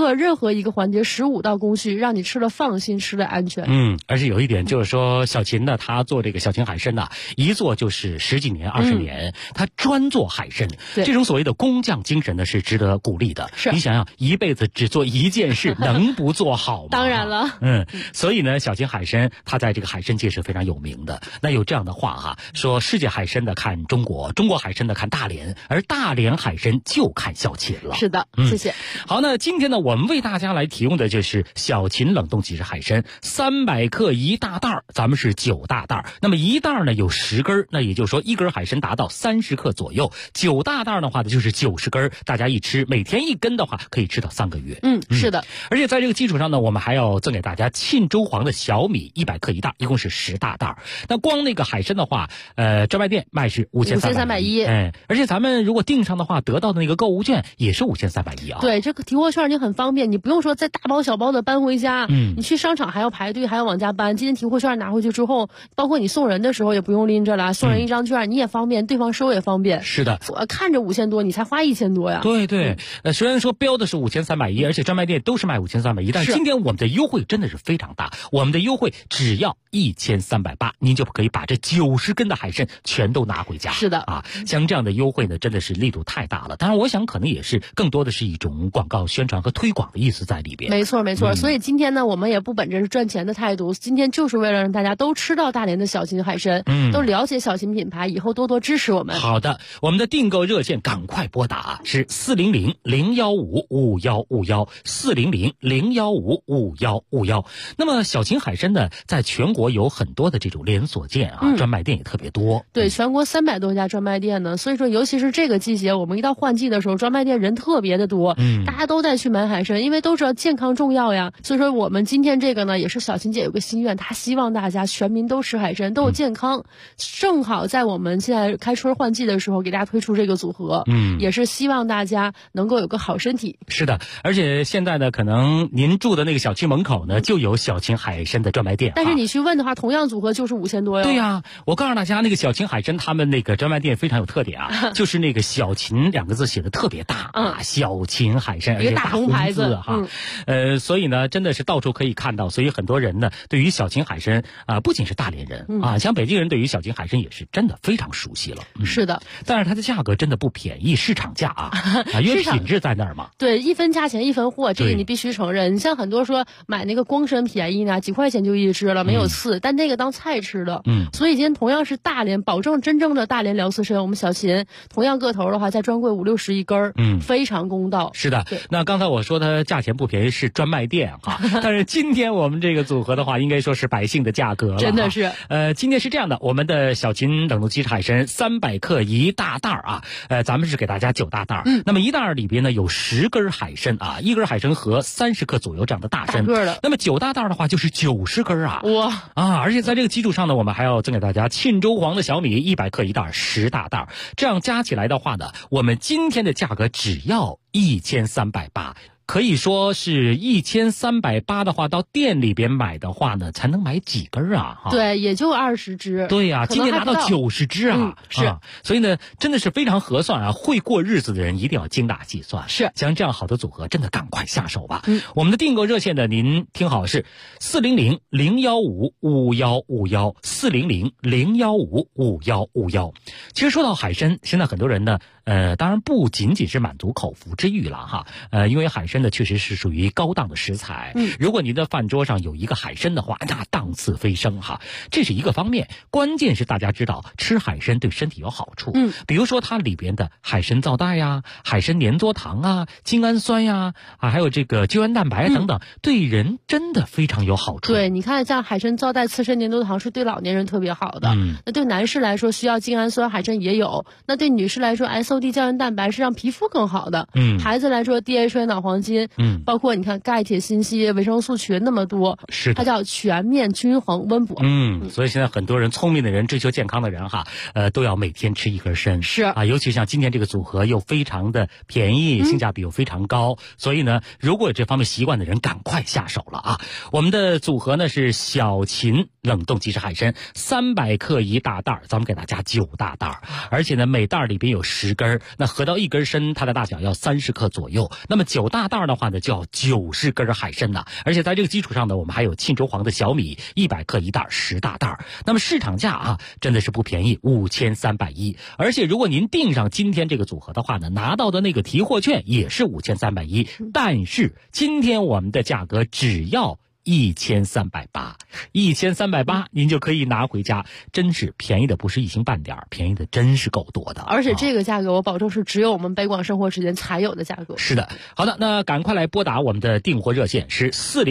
刻任何一个环节15道工序，让你吃了放心，吃了安全。 而且有一点就是说，小秦呢，他做这个小秦海参呢，一做就是10几年、20年，他专做海参。这种所谓的工匠精神呢，是值得鼓励的。 是， 你想想，一辈子只做一件事，能不做好吗？ 当然了。 所以呢，小秦海参他在这个海参界是非常有名的。那有这样的话哈，说世界海参的看中国，中国海参的看大连，而大连海参就看小秦了。 是的，谢谢。 好，那今天呢，我们为大家来提供的就是小秦冷冻即食海参，300克1大袋，咱们是9大袋。那么1袋呢有10根，那也就是说1根海参达到30克左右，9大袋的话呢就是90根，大家一吃，每天1根的话可以吃到3个月。 是的。 而且在这个基础上呢，我们还要赠给大家沁州黄的小米100克1袋，一共是10大袋。那光那个海参的话，专卖店卖是5310，而且咱们如果订上的话，得到的那个购物券也是5310啊。 对，这个提货券你很方便，你不用说再大包小包的搬回家，你去商场还要排队，还要往家搬。今天提货券拿回去之后，包括你送人的时候也不用拎着了，送人一张券你也方便，对方收也方便。 是的， 我看着5000多，你才花1000多呀。 对，虽然说标的是5310，而且专卖店都是卖5310，但是今天我们的优惠真的是非常大，我们的优惠只要1380，您就可以把这90根的海参全都拿回家。 是的啊，像这样的优惠呢，真的是力度太大了。当然，我想可能也是更多的是一种广告宣传和推广的意思在里边。 没错，所以今天呢，我们也不本着是赚钱的态度，今天就是为了让大家都吃到大连的小秦海参，都了解小秦品牌，以后多多支持我们。 好的，我们的订购热线赶快拨打是400-015-5151，400-015-5151。那么小秦海参呢，在全国有很多的这种连锁店啊，专卖店也特别多。 对，全国300多家专卖店呢，所以说尤其是这个季节，我们一到换季的时候，专卖店人特别的多，大家都在去买海参，因为都知道健康重要呀。所以说我们今天这个呢，也是小秦姐有个心愿，她希望大家全民都吃海参，都有健康。正好在我们现在开春换季的时候，给大家推出这个组合，也是希望大家能够有个好身体。 是的，而且现在呢，可能您住的那个小区门口呢，就有小秦海参的专卖店。 但是你去问的话，同样组合就是5000多哟。 对呀，我告诉大家，那个小秦海参他们那个专卖店非常有特点啊，就是那个小秦2个字写的特别大啊，小秦海参，而且大红牌子哈。所以呢，真的是到处可以看到，所以很多人呢，对于小秦海参不仅是大连人啊，像北京人对于小秦海参也是真的非常熟悉了。 是的， 但是它的价格真的不便宜，市场价啊，因为品质在那儿嘛。 对，一分价钱一分货，这个你必须承认。你像很多说买那个光参便宜呢，几块钱就一只了，没有刺，但那个当菜吃的。所以今天同样是大连，保证真正的大连辽刺参，我们小秦同样个头的话，在专柜50-60一根非常公道。 是的，那刚才我说它价钱不便宜是专卖店哈，但是今天我们这个组合的话，应该说是百姓的价格了。 真的是。 今天是这样的，我们的小秦冷冻即食海参300克1大袋啊，咱们是给大家9大袋。那么1袋里边呢有10根海参啊，1根海参和30克左右这样的大参。那么9大袋的话就是90根啊。 哇啊！而且在这个基础上呢，我们还要赠给大家沁州黄的小米100克1袋，10大袋。这样加起来的话呢，我们今天的价格只要1380。可以说是1380的话，到店里边买的话呢，才能买几根啊？ 对，也就20只。 对呀，今天拿到90只啊！ 是， 所以呢，真的是非常合算啊！会过日子的人一定要精打细算。 是， 像这样好的组合，真的赶快下手吧。我们的订购热线呢，您听好是400-015-5151，400-015-5151。其实说到海参，现在很多人呢，当然不仅仅是满足口腹之欲了哈，因为海参呢确实是属于高档的食材。如果您的饭桌上有一个海参的话，那档次飞升哈，这是一个方面。关键是大家知道吃海参对身体有好处，比如说它里边的海参皂带呀、海参粘多糖啊、精氨酸呀还有这个胶原蛋白等等，对人真的非常有好处。 对，你看像海参皂带、刺参粘多糖是对老年人特别好的。那对男士来说需要精氨酸，海参也有。那对女士来说 SOD 胶原蛋白是让皮肤更好的。孩子来说 DHA 脑黄金，包括你看钙铁锌硒维生素群那么多， 是它叫全面均衡温补。 所以现在很多人聪明的人追求健康的人哈，都要每天吃一根参。 是啊， 尤其像今天这个组合又非常的便宜，性价比又非常高，所以呢，如果有这方面习惯的人，赶快下手了啊！我们的组合呢是小秦冷冻即食海参300克1大袋，咱们给大家9大袋，而且呢每袋里边有10根。 根，那合到一根参，它的大小要30克左右。那么9大袋的话呢，就要90根海参呢。而且在这个基础上呢，我们还有沁州黄的小米100克一袋，10大袋。那么市场价啊，真的是不便宜，5310。而且如果您订上今天这个组合的话呢，拿到的那个提货券也是5310。但是今天我们的价格只要1380，1380您就可以拿回家，真是便宜的不是一星半点，便宜的真是够多的。 而且这个价格我保证是只有我们北广生活时间才有的价格。 是的，好的，那赶快来拨打我们的订货热线是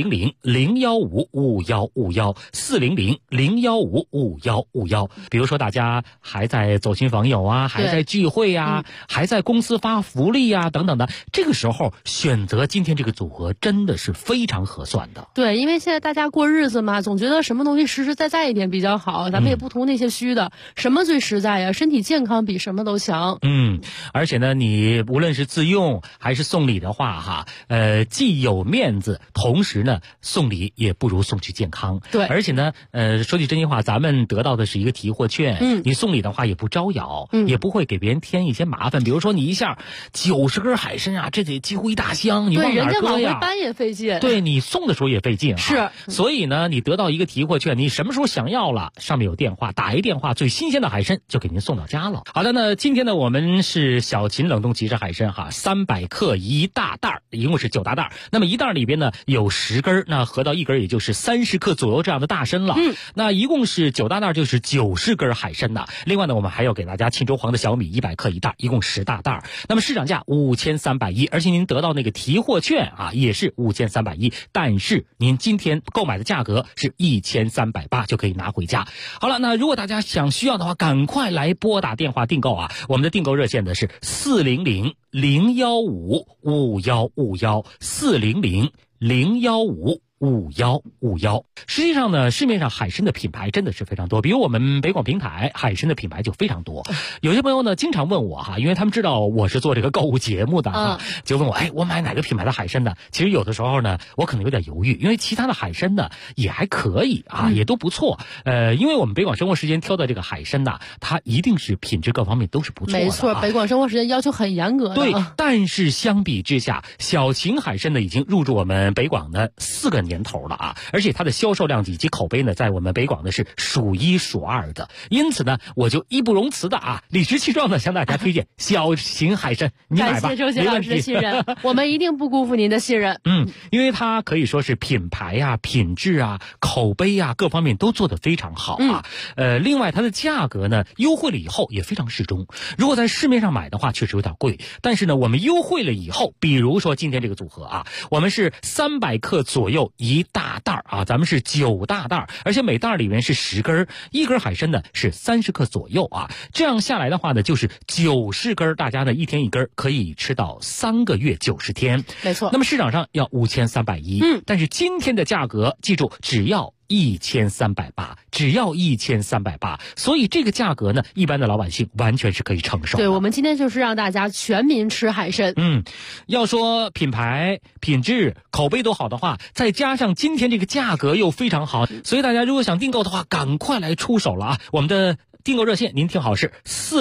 400-015-5151，400-015-5151。比如说大家还在走亲访友啊，还在聚会啊，还在公司发福利啊等等的，这个时候选择今天这个组合真的是非常合算的。 对，因为现在大家过日子嘛，总觉得什么东西实实在在一点比较好，咱们也不图那些虚的，什么最实在呀？身体健康比什么都强。 而且呢，你无论是自用还是送礼的话哈，既有面子，同时呢送礼也不如送去健康。 对， 而且呢，说句真心话，咱们得到的是一个提货券，你送礼的话也不招摇，也不会给别人添一些麻烦。比如说你一下90根海参啊，这得几乎一大箱，你往哪搁呀？ 对，人家往回搬也费劲。 对，你送的时候也费劲。 是， 所以呢，你得到一个提货券，你什么时候想要了，上面有电话，打一电话，最新鲜的海参就给您送到家了。好的，那今天呢，我们是小秦冷冻即食海参哈，300克一大袋，一共是9大袋。那么一袋里边呢有10根，那合到一根也就是30克左右这样的大参了。那一共是9大袋，就是90根海参呐。另外呢，我们还要给大家沁州黄的小米100克一袋，一共10大袋。那么市场价5310，而且您得到那个提货券啊，也是5310，但是您今天购买的价格是1380，就可以拿回家。好了，那如果大家需要的话，赶快来拨打电话订购啊！我们的订购热线呢是400-015-5151，400-015-5151。实际上呢，市面上海参的品牌真的是非常多，比如我们北广平台海参的品牌就非常多。有些朋友呢经常问我哈，因为他们知道我是做这个购物节目的就问我，我买哪个品牌的海参呢？其实有的时候呢，我可能有点犹豫，因为其他的海参呢也还可以啊，也都不错。因为我们北广生活时间挑的这个海参呢，它一定是品质各方面都是不错的。 没错，北广生活时间要求很严格的。 对，但是相比之下，小秦海参呢已经入驻我们北广的4个年头了啊，而且它的销售量以及口碑呢，在我们北广呢是数1数2的。因此呢，我就义不容辞的理直气壮的向大家推荐小秦海参，你买吧， 感谢周杰老师的信任，我们一定不辜负您的信任。 因为它可以说是品牌啊、品质啊、口碑啊各方面都做得非常好啊。另外它的价格呢，优惠了以后也非常适中。如果在市面上买的话，确实有点贵，但是呢，我们优惠了以后，比如说今天这个组合啊，我们是300克左右一大袋啊，咱们是9大袋，而且每袋里面是10根，一根海参呢是30克左右啊。这样下来的话呢，就是90根，大家呢一天一根，可以吃到3个月90天。 没错。 那么市场上要5310，但是今天的价格，记住只要1380，只要1380，所以这个价格呢，一般的老百姓完全是可以承受的。 对，我们今天就是让大家全民吃海参。 要说品牌、品质、口碑都好的话，再加上今天这个价格又非常好，所以大家如果想订购的话，赶快来出手了啊！我们的订购热线您听好是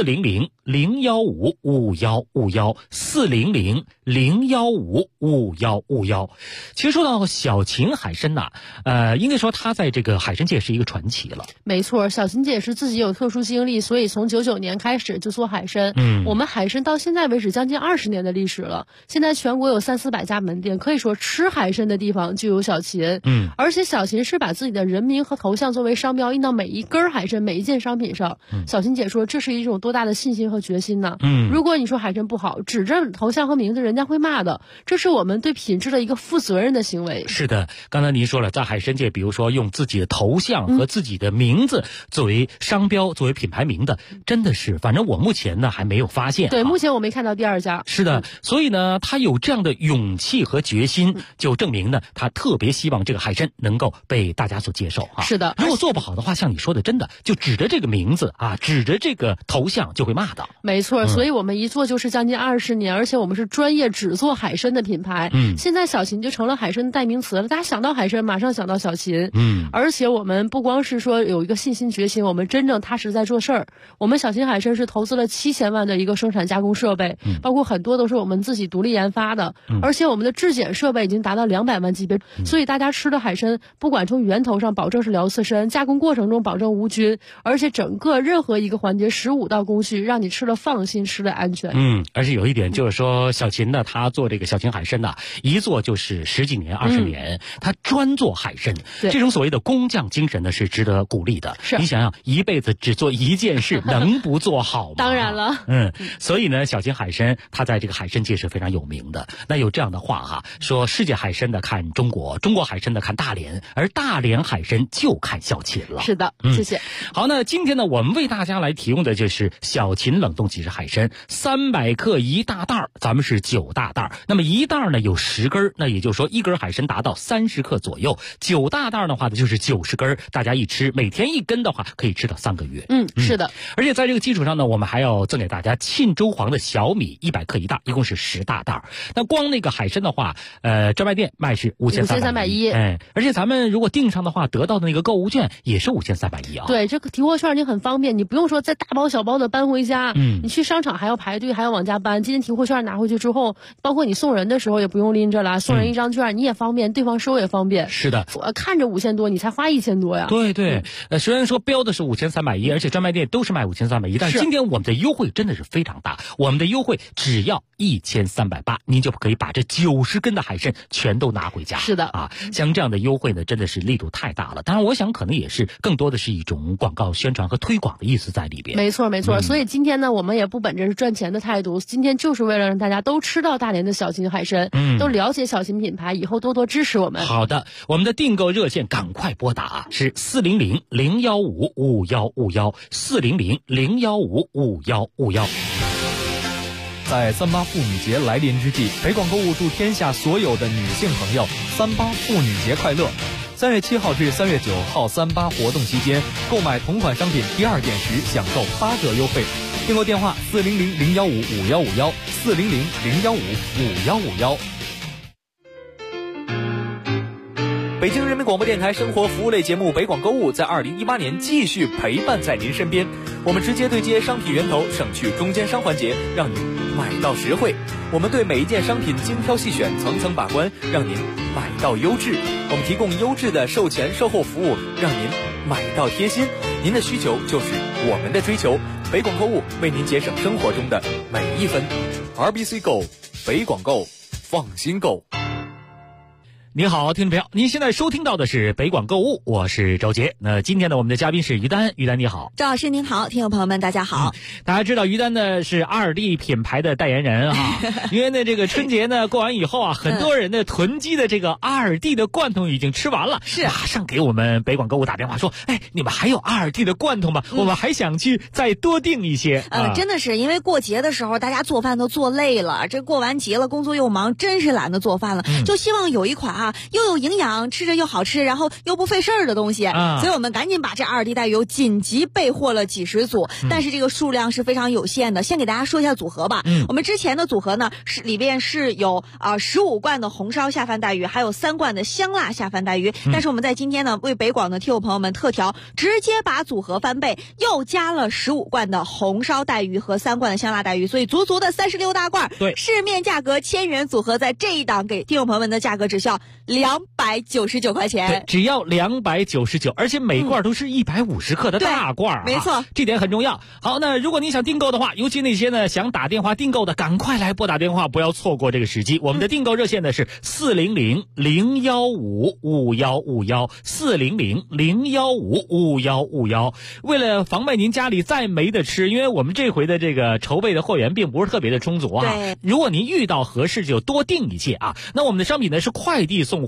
400-015-5151，400-015-5151。其实说到小秦海参呐，应该说它在这个海参界是一个传奇了。 没错，小秦姐是自己有特殊经历，所以从99年开始就做海参。我们海参到现在为止将近20年的历史了，现在全国有300-400家门店，可以说吃海参的地方就有小秦。而且小秦是把自己的人名和头像作为商标印到每一根海参、每一件商品上。小秦姐说，这是一种多大的信心和决心呢？如果你说海参不好，指着头像和名字，人家会骂的。这是我们对品质的一个负责任的行为。 是的，刚才您说了，在海参界，比如说用自己的头像和自己的名字作为商标、作为品牌名的，真的是，反正我目前呢还没有发现。 对，目前我没看到第2家。 是的，所以呢，他有这样的勇气和决心，就证明呢，他特别希望这个海参能够被大家所接受啊。 是的， 如果做不好的话，像你说的，真的就指着这个名字啊，指着这个头像就会骂的。 没错，所以我们一做就是将近20年，而且我们是专业业只做海参的品牌。现在小秦就成了海参的代名词了，大家想到海参马上想到小秦。而且我们不光是说有一个信心决心，我们真正踏实在做事儿。我们小秦海参是投资了7000万的一个生产加工设备，包括很多都是我们自己独立研发的，而且我们的质检设备已经达到200万级别，所以大家吃的海参不管从源头上保证是辽刺参，加工过程中保证无菌，而且整个任何一个环节15道工序让你吃了放心，吃了安全。 而且有一点就是说，小秦呢，他做这个小秦海参呢，一做就是10几年、20年，他专做海参，这种所谓的工匠精神呢是值得鼓励的。你想想，一辈子只做一件事，能不做好吗？ 当然了。 所以呢，小秦海参他在这个海参界是非常有名的。那有这样的话哈，说世界海参的看中国，中国海参的看大连，而大连海参就看小秦了。 是的，谢谢。 好，那今天呢，我们为大家来提供的就是小秦冷冻即食海参，300克一大袋，咱们是9大袋。那么一袋呢有10根，那也就是说一根海参达到30克左右，9大袋的话呢就是90根，大家一吃每天1根的话可以吃到3个月。 是的。 而且在这个基础上呢，我们还要赠给大家沁州黄的小米100克一袋，一共是10大袋。那光那个海参的话，专卖店卖是5310，而且咱们如果订上的话，得到的那个购物券也是5310啊。 对，这个提货券你很方便，你不用说再大包小包的搬回家，你去商场还要排队，还要往家搬。今天提货券拿回去之后，包括你送人的时候也不用拎着了，送人一张券你也方便，对方收也方便。 是的， 我看着5000多，你才花1000多呀。 对，虽然说标的是5310，而且专卖店都是卖5310，但是今天我们的优惠真的是非常大，我们的优惠只要1380，您就可以把这90根的海参全都拿回家。 是的啊，像这样的优惠呢，真的是力度太大了。当然，我想可能也是更多的是一种广告宣传和推广的意思在里边。 没错。所以今天呢，我们也不本着是赚钱的态度，今天就是为了让大家都吃到大连的小秦海参，都了解小秦品牌，以后多多支持我们。 好的，我们的订购热线赶快拨打，是400-015-5151，400-015-5151。 在38妇女节来临之际，北广购物祝天下所有的女性朋友38妇女节快乐。3月7号至3月9号38活动期间，购买同款商品第2件时享受8折优惠。订购电话400-015-5151，400-015-5151。北京人民广播电台生活服务类节目北广购物在2018年继续陪伴在您身边，我们直接对接商品源头，省去中间商环节，让您买到实惠。我们对每一件商品精挑细选，层层把关，让您买到优质。我们提供优质的售前售后服务，让您买到贴心。您的需求就是我们的追求，北广购物为您节省生活中的每一分。RBC Go， 北广购，放心购。 你好，听众朋友，您现在收听到的是北广购物，我是周杰。那今天呢，我们的嘉宾是于丹，于丹你好。 周老师您好，听众朋友们大家好。 大家知道于丹呢是2D品牌的代言人啊，因为呢这个春节呢过完以后啊，很多人呢囤积的这个2D的罐头已经吃完了， 是马上给我们北广购物打电话说，哎，你们还有2D的罐头吗？我们还想去再多订一些。 真的是因为过节的时候大家做饭都做累了，这过完节了工作又忙，真是懒得做饭了，就希望有一款又有营养，吃着又好吃，然后又不费事儿的东西，所以我们赶紧把这2D带油紧急备货了几十组，但是这个数量是非常有限的。先给大家说一下组合吧。我们之前的组合呢里边是有15罐的红烧下饭带鱼，还有3罐的香辣下饭带鱼，但是我们在今天呢为北广的听友朋友们特调，直接把组合翻倍，又加了15罐的红烧带鱼和3罐的香辣带鱼，所以足足的36大罐。 对， 市面价格1000元组合，在这一档给听友朋友们的价格只需要299块钱。 对，只要299，而且每罐都是150克的大罐， 没错， 这点很重要。好，那如果你想订购的话，尤其那些呢想打电话订购的，赶快来拨打电话，不要错过这个时机。我们的订购热线呢是400-015-5151，400-015-5151。为了防备您家里再没得吃，因为我们这回的这个筹备的货源并不是特别的充足啊。 对， 如果您遇到合适就多订一些啊。那我们的商品呢是快递送货包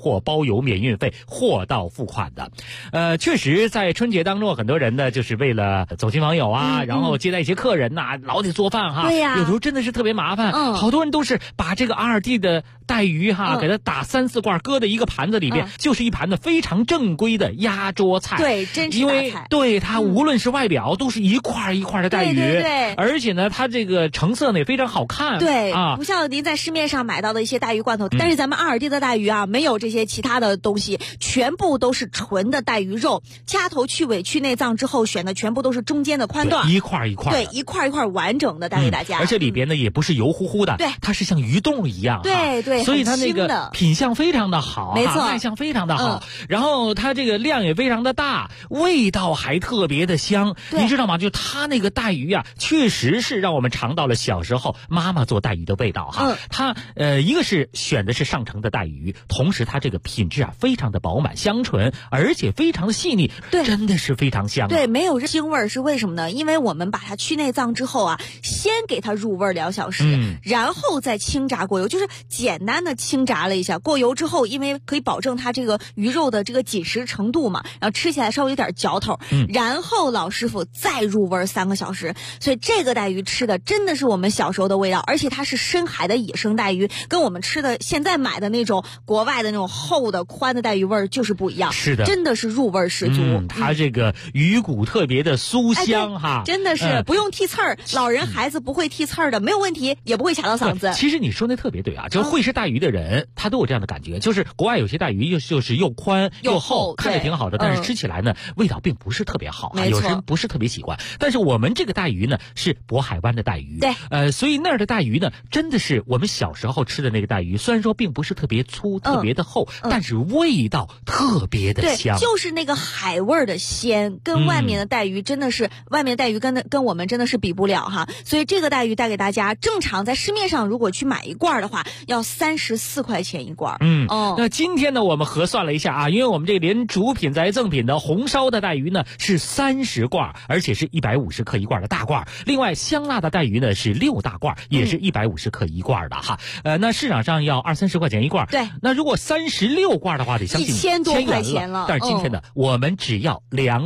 都有免运费，货到付款的。确实在春节当中，很多人呢就是为了走亲访友啊，然后接待一些客人呐，老得做饭哈。 对呀， 有时候真的是特别麻烦。好多人都是把这个2D 的带鱼哈，给它打3、4罐，搁在一个盘子里边，就是一盘子非常正规的压桌菜。 对，真吃大菜。 因为对它无论是外表都是一块一块的带鱼， 对， 而且呢，它这个成色呢也非常好看。 对啊，不像您在市面上买到的一些带鱼罐头，但是咱们2D的带鱼啊，没有这些其他的东西，全部都是纯的带鱼肉，掐头去尾去内脏之后选的全部都是中间的宽段， 一块一块， 对，一块一块完整的带给大家。 而且里边呢也不是油乎乎的， 对， 它是像鱼冻一样， 对对， 所以它那个品相非常的好， 没错， 卖相非常的好，然后它这个量也非常的大，味道还特别的香。您知道吗？就它那个带鱼啊，确实是让我们尝到了小时候妈妈做带鱼的味道哈。它一个是选的是上乘的带鱼，同时它这个品质啊非常的饱满香醇，而且非常的细腻， 对， 真的是非常香。 对，没有腥味是为什么呢？因为我们把它去内脏之后啊，先给它入味2小时，然后再清炸过油，就是简单的清炸了一下。过油之后，因为可以保证它这个鱼肉的这个紧实程度嘛，然后吃起来稍微有点嚼头，然后老师傅再入味3个小时。所以这个带鱼吃的真的是我们小时候的味道，而且它是深海的野生带鱼，跟我们吃的现在买的那种国外的那种厚的宽的带鱼味就是不一样。 是的， 真的是入味十足。 它这个鱼骨特别的酥香哈， 真的是不用剔刺儿，老人孩子不会剔刺儿的，没有问题，也不会卡到嗓子。 其实你说的特别对啊，就是会吃带鱼的人，他都有这样的感觉，就是国外有些带鱼就是又宽又厚，看着挺好的，但是吃起来呢味道并不是特别好啊，有人不是特别喜欢。但是我们这个带鱼呢是渤海湾的带鱼， 对， 所以那儿的带鱼呢真的是我们小时候吃的那个带鱼，虽然说并不是特别粗、特别的厚，但是味道特别的香， 就是那个海味的鲜，跟外面的带鱼真的是，外面的带鱼跟我们真的是比不了哈。所以这个带鱼带给大家，正常在市面上如果去买一罐的话，要34块钱一罐。 那今天呢我们核算了一下啊，因为我们这连主品再赠品的红烧的带鱼呢是30罐，而且是150克一罐的大罐，另外香辣的带鱼呢是6大罐，也是150克一罐的哈。那市场上要20-30块钱一罐， 对， 那如果36罐的话得将近 1000多块钱了。但是今天呢我们只要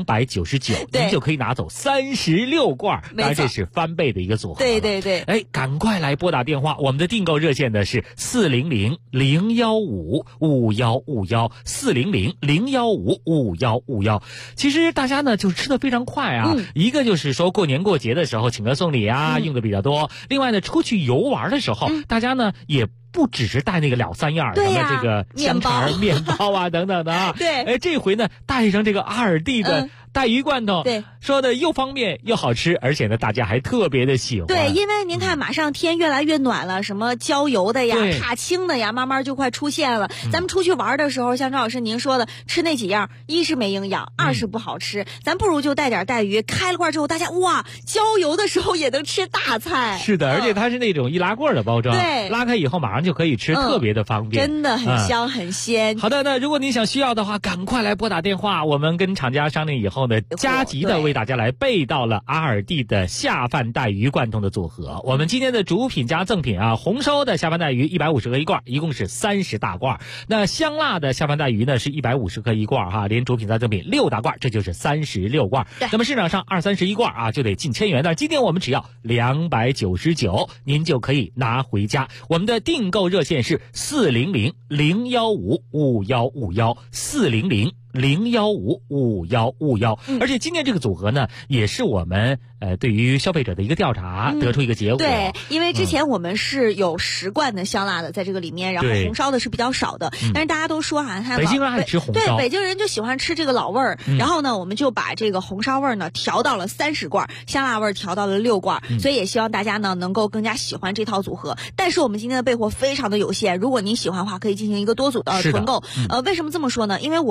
299，您就可以拿走36罐，当然这是翻倍的一个组合。 对对对， 哎，赶快来拨打电话，我们的订购热线呢是400-015-5151，400-015-5151。其实大家呢就是吃的非常快啊，一个就是说过年过节的时候请客送礼啊，用的比较多。另外呢，出去游玩的时候，大家呢也不只是带那个2、3样，什么这个香肠、面包啊等等的啊。 对， 哎，这回呢带上这个2D的带鱼罐头， 对， 说的又方便又好吃，而且呢大家还特别的喜欢。 对，因为您看马上天越来越暖了，什么郊游的呀、踏青的呀，慢慢就快出现了。咱们出去玩的时候，像赵老师您说的，吃那几样，一是没营养，二是不好吃，咱不如就带点带鱼，开了罐之后，大家哇，郊游的时候也能吃大菜。 是的，而且它是那种易拉罐的包装， 对， 拉开以后马上就可以吃，特别的方便， 真的很香很鲜。 好的，那如果您需要的话，赶快来拨打电话，我们跟厂家商量以后呢，加急的为大家来备到了2D的下饭带鱼罐头的组合。我们今天的主品加赠品啊，红烧的下饭带鱼150克一罐，一共是30大罐。那香辣的下饭带鱼呢是150克一罐哈，连主品加赠品6大罐，这就是36罐。那么市场上20-31罐啊就得近1000元，但今天我们只要299，您就可以拿回家。我们的订购热线是400-015-5151，400-015-5151。而且今天这个组合呢，也是我们对于消费者的一个调查得出一个结果。 对，因为之前我们是有10罐的香辣的在这个里面，然后红烧的是比较少的，但是大家都说哈，北京人爱吃红烧， 对，北京人就喜欢吃这个老味儿。然后呢，我们就把这个红烧味儿呢调到了30罐，香辣味儿调到了6罐，所以也希望大家呢能够更加喜欢这套组合。但是我们今天的备货非常的有限，如果您喜欢的话，可以进行一个多组的囤购。为什么这么说呢？因为我们给大家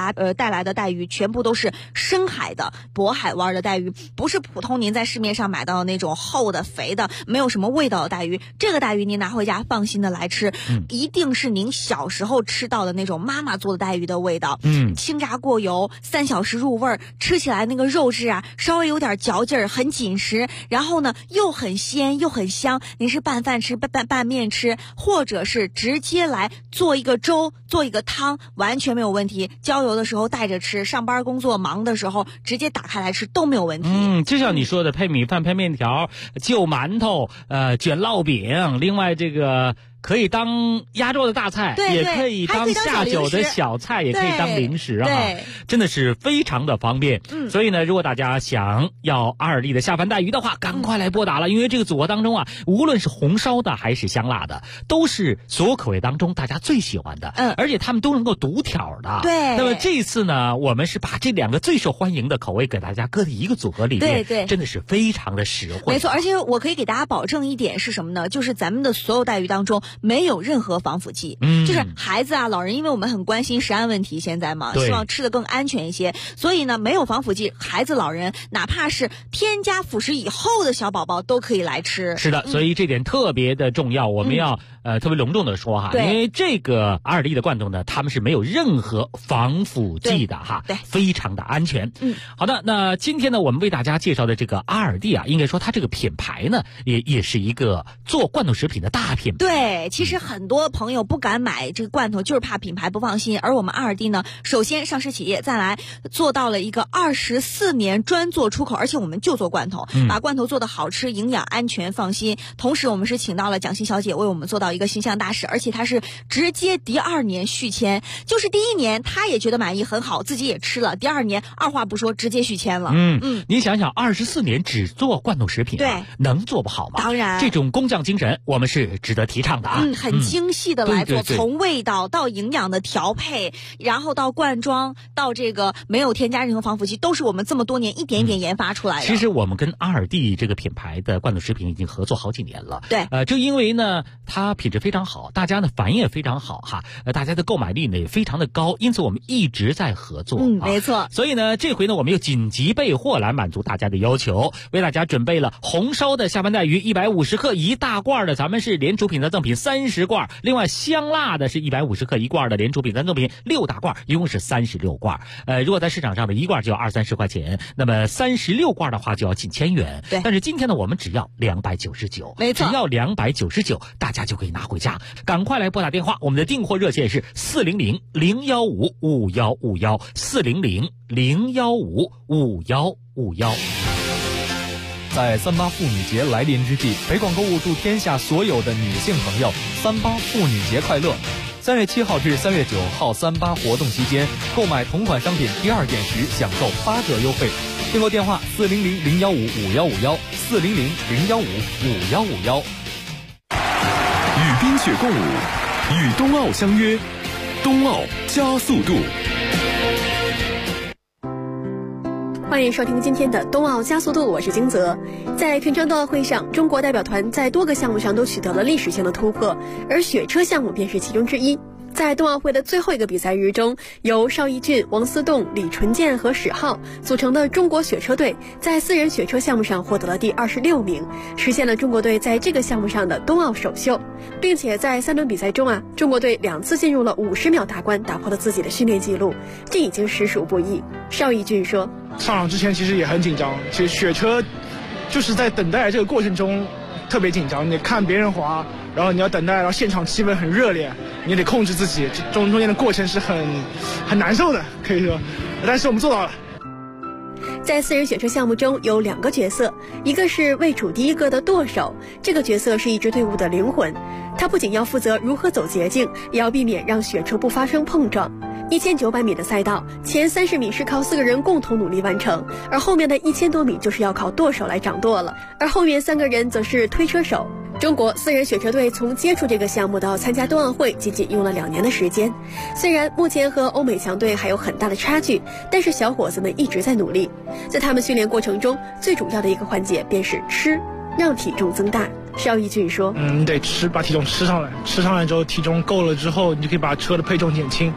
它带来的带鱼全部都是深海的渤海湾的带鱼，不是普通您在市面上买到的那种厚的肥的没有什么味道的带鱼。这个带鱼您拿回家放心的来吃，一定是您小时候吃到的那种妈妈做的带鱼的味道。清炸过油，3小时入味儿，吃起来那个肉质啊稍微有点嚼劲儿，很紧实，然后呢又很鲜又很香。您是拌饭吃拌面吃，或者是直接来做一个粥做一个汤，完全没有问题。郊游的时候带着吃，上班工作忙的时候直接打开来吃都没有问题。 就像你说的，配米饭配面条就馒头卷烙饼，另外这个可以当压轴的大菜，也可以当下酒的小菜，也可以当零食啊，真的是非常的方便。所以呢，如果大家想要阿尔蒂的下饭带鱼的话，赶快来拨打了，因为这个组合当中啊，无论是红烧的还是香辣的，都是所有口味当中大家最喜欢的，而且他们都能够独挑的。 对。 那么这一次呢，我们是把这2个最受欢迎的口味给大家搁在一个组合里面， 对， 真的是非常的实惠。 没错，而且我可以给大家保证一点是什么呢？就是咱们的所有带鱼当中没有任何防腐剂，就是孩子啊、老人，因为我们很关心食安问题，现在嘛，希望吃得更安全一些，所以呢，没有防腐剂，孩子、老人，哪怕是添加辅食以后的小宝宝都可以来吃。 是的，所以这点特别的重要，我们要特别隆重的说哈，因为这个阿尔蒂的罐头呢，他们是没有任何防腐剂的哈，非常的安全。好的，那今天呢，我们为大家介绍的这个阿尔蒂啊，应该说它这个品牌呢，也是一个做罐头食品的大品牌。 对，其实很多朋友不敢买这个罐头，就是怕品牌不放心。而我们阿尔蒂呢，首先上市企业，再来做到了一个24年专做出口，而且我们就做罐头，把罐头做得好吃、营养、安全、放心。同时，我们是请到了蒋欣小姐为我们做到一个形象大使，而且她是直接第2年续签，就是第1年她也觉得满意很好，自己也吃了，第2年二话不说直接续签了。 你想想，24年只做罐头食品， 对， 能做不好吗？ 当然， 这种工匠精神我们是值得提倡的啊。 很精细的来做， 对， 从味道到营养的调配，然后到罐装，到这个没有添加任何防腐剂，都是我们这么多年一点一点研发出来的。 其实我们跟阿尔蒂这个品牌的罐头食品已经合作好几年了。 对， 就因为呢，它品质非常好，大家呢反应也非常好哈，大家的购买力呢也非常的高，因此我们一直在合作。 没错。 所以呢，这回呢，我们又紧急备货来满足大家的要求，为大家准备了红烧的下饭带鱼150克1大罐的，咱们是连出品的赠品30罐，另外香辣的是150克1罐的，连出品的赠品6大罐，一共是36罐。如果在市场上的1罐就要20-30块钱，那么36罐的话就要近1000元。 对， 但是今天呢，我们只要299， 没错， 只要299，大家就可以拿回家。赶快来拨打电话，我们的订货热线是400-015-5151，400-015-5151。 在38妇女节来临之际，北广购物祝天下所有的女性朋友38妇女节快乐！3月7号至3月9号38活动期间，购买同款商品第2件时享受8折优惠。订购电话400-015-5151，400-015-5151。 与冰雪共舞，与冬奥相约，冬奥加速度。 欢迎收听今天的冬奥加速度，我是金泽。在平昌冬奥会上，中国代表团在多个项目上都取得了历史性的突破，而雪车项目便是其中之一。在冬奥会的最后一个比赛日中，由邵逸俊、王思栋、李纯健和史浩组成的中国雪车队在4人雪车项目上获得了第26名，实现了中国队在这个项目上的冬奥首秀。并且在3轮比赛中中国队2次进入了50秒大关，打破了自己的训练记录，这已经实属不易。邵逸俊说， 上场之前其实也很紧张，其实雪车就是在等待这个过程中特别紧张，你看别人滑，然后你要等待，然后现场气氛很热烈，你得控制自己，中间的过程是很难受的，可以说，但是我们做到了。 在4人雪车项目中有2个角色，一个是位处第1个的舵手，这个角色是一支队伍的灵魂，他不仅要负责如何走捷径，也要避免让雪车不发生碰撞。1900米的赛道，前30米是靠4个人共同努力完成，而后面的1000多米就是要靠舵手来掌舵了，而后面3个人则是推车手。中国4人雪车队从接触这个项目到参加冬奥会仅仅用了2年的时间，虽然目前和欧美强队还有很大的差距，但是小伙子们一直在努力。在他们训练过程中，最主要的一个环节便是吃，让体重增大。邵逸俊说， 你得吃，把体重吃上来，吃上来之后体重够了之后，你就可以把车的配重减轻。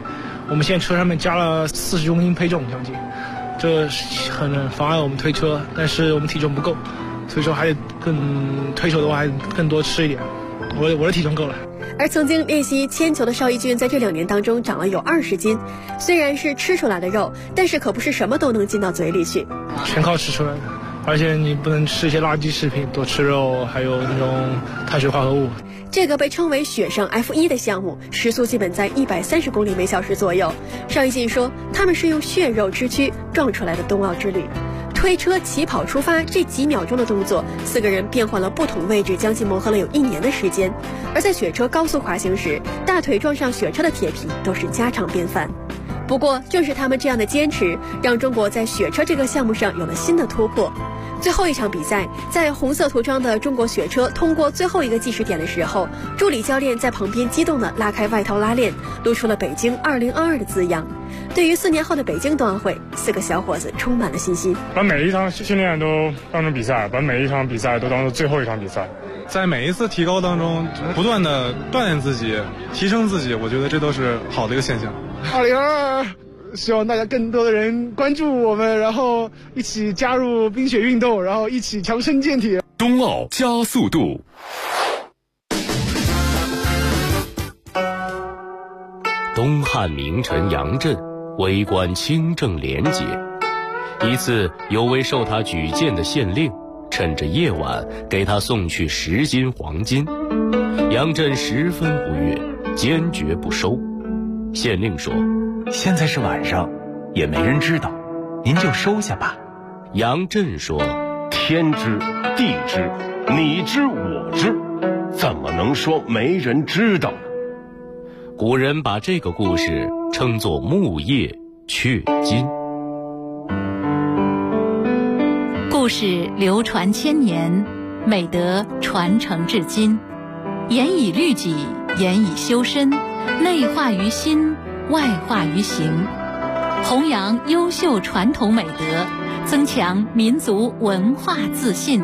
我们现在车上面加了40公斤配重将近，这很妨碍我们推车，但是我们体重不够，所以说还得推手的话还更多吃一点。我的体重够了。 而曾经练习铅球的邵一军在这2年当中长了有20斤，虽然是吃出来的肉，但是可不是什么都能进到嘴里去， 全靠吃出来的。而且你不能吃一些垃圾食品，多吃肉，还有那种碳水化合物。 这个被称为雪上 F1 的项目，时速基本在130公里每小时左右。邵一进说，他们是用血肉之躯撞出来的冬奥之旅。推车起跑出发这几秒钟的动作，4个人变换了不同位置，将近磨合了有1年的时间。而在雪车高速滑行时，大腿撞上雪车的铁皮都是家常便饭。不过正是他们这样的坚持，让中国在雪车这个项目上有了新的突破。最后一场比赛，在红色涂装的中国雪车通过最后一个计时点的时候，助理教练在旁边激动地拉开外套拉链，露出了北京2022的字样。对于4年后的北京冬奥会，4个小伙子充满了信心， 把每一场训练都当成比赛，把每一场比赛都当做最后一场比赛。 在每一次提高当中，不断的锻炼自己，提升自己，我觉得这都是好的一个现象。 2022，希望大家更多的人关注我们，然后一起加入冰雪运动，然后一起强身健体。 冬奥加速度。 东汉名臣杨震为官清正廉洁，一次有位受他举荐的县令趁着夜晚给他送去10斤黄金，杨震十分不悦，坚决不收。县令说， 现在是晚上，也没人知道，您就收下吧。 杨震说， 天知地知，你知我知，怎么能说没人知道呢？ 古人把这个故事称作木叶雀金。 故事流传千年，美德传承至今，严以律己，严以修身，内化于心，外化于行，弘扬优秀传统美德，增强民族文化自信。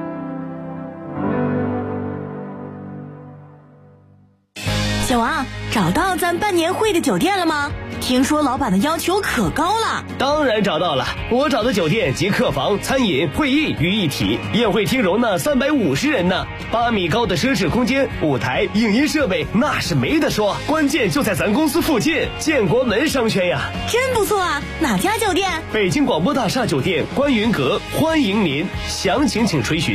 小王，找到咱办年会的酒店了吗？听说老板的要求可高了。 当然找到了，我找的酒店集客房、餐饮、会议于一体，宴会厅容纳350人呢，8米高的奢侈空间，舞台、影音设备那是没得说，关键就在咱公司附近，建国门商圈呀。 真不错啊，哪家酒店？ 北京广播大厦酒店观云阁，欢迎您，详情请垂询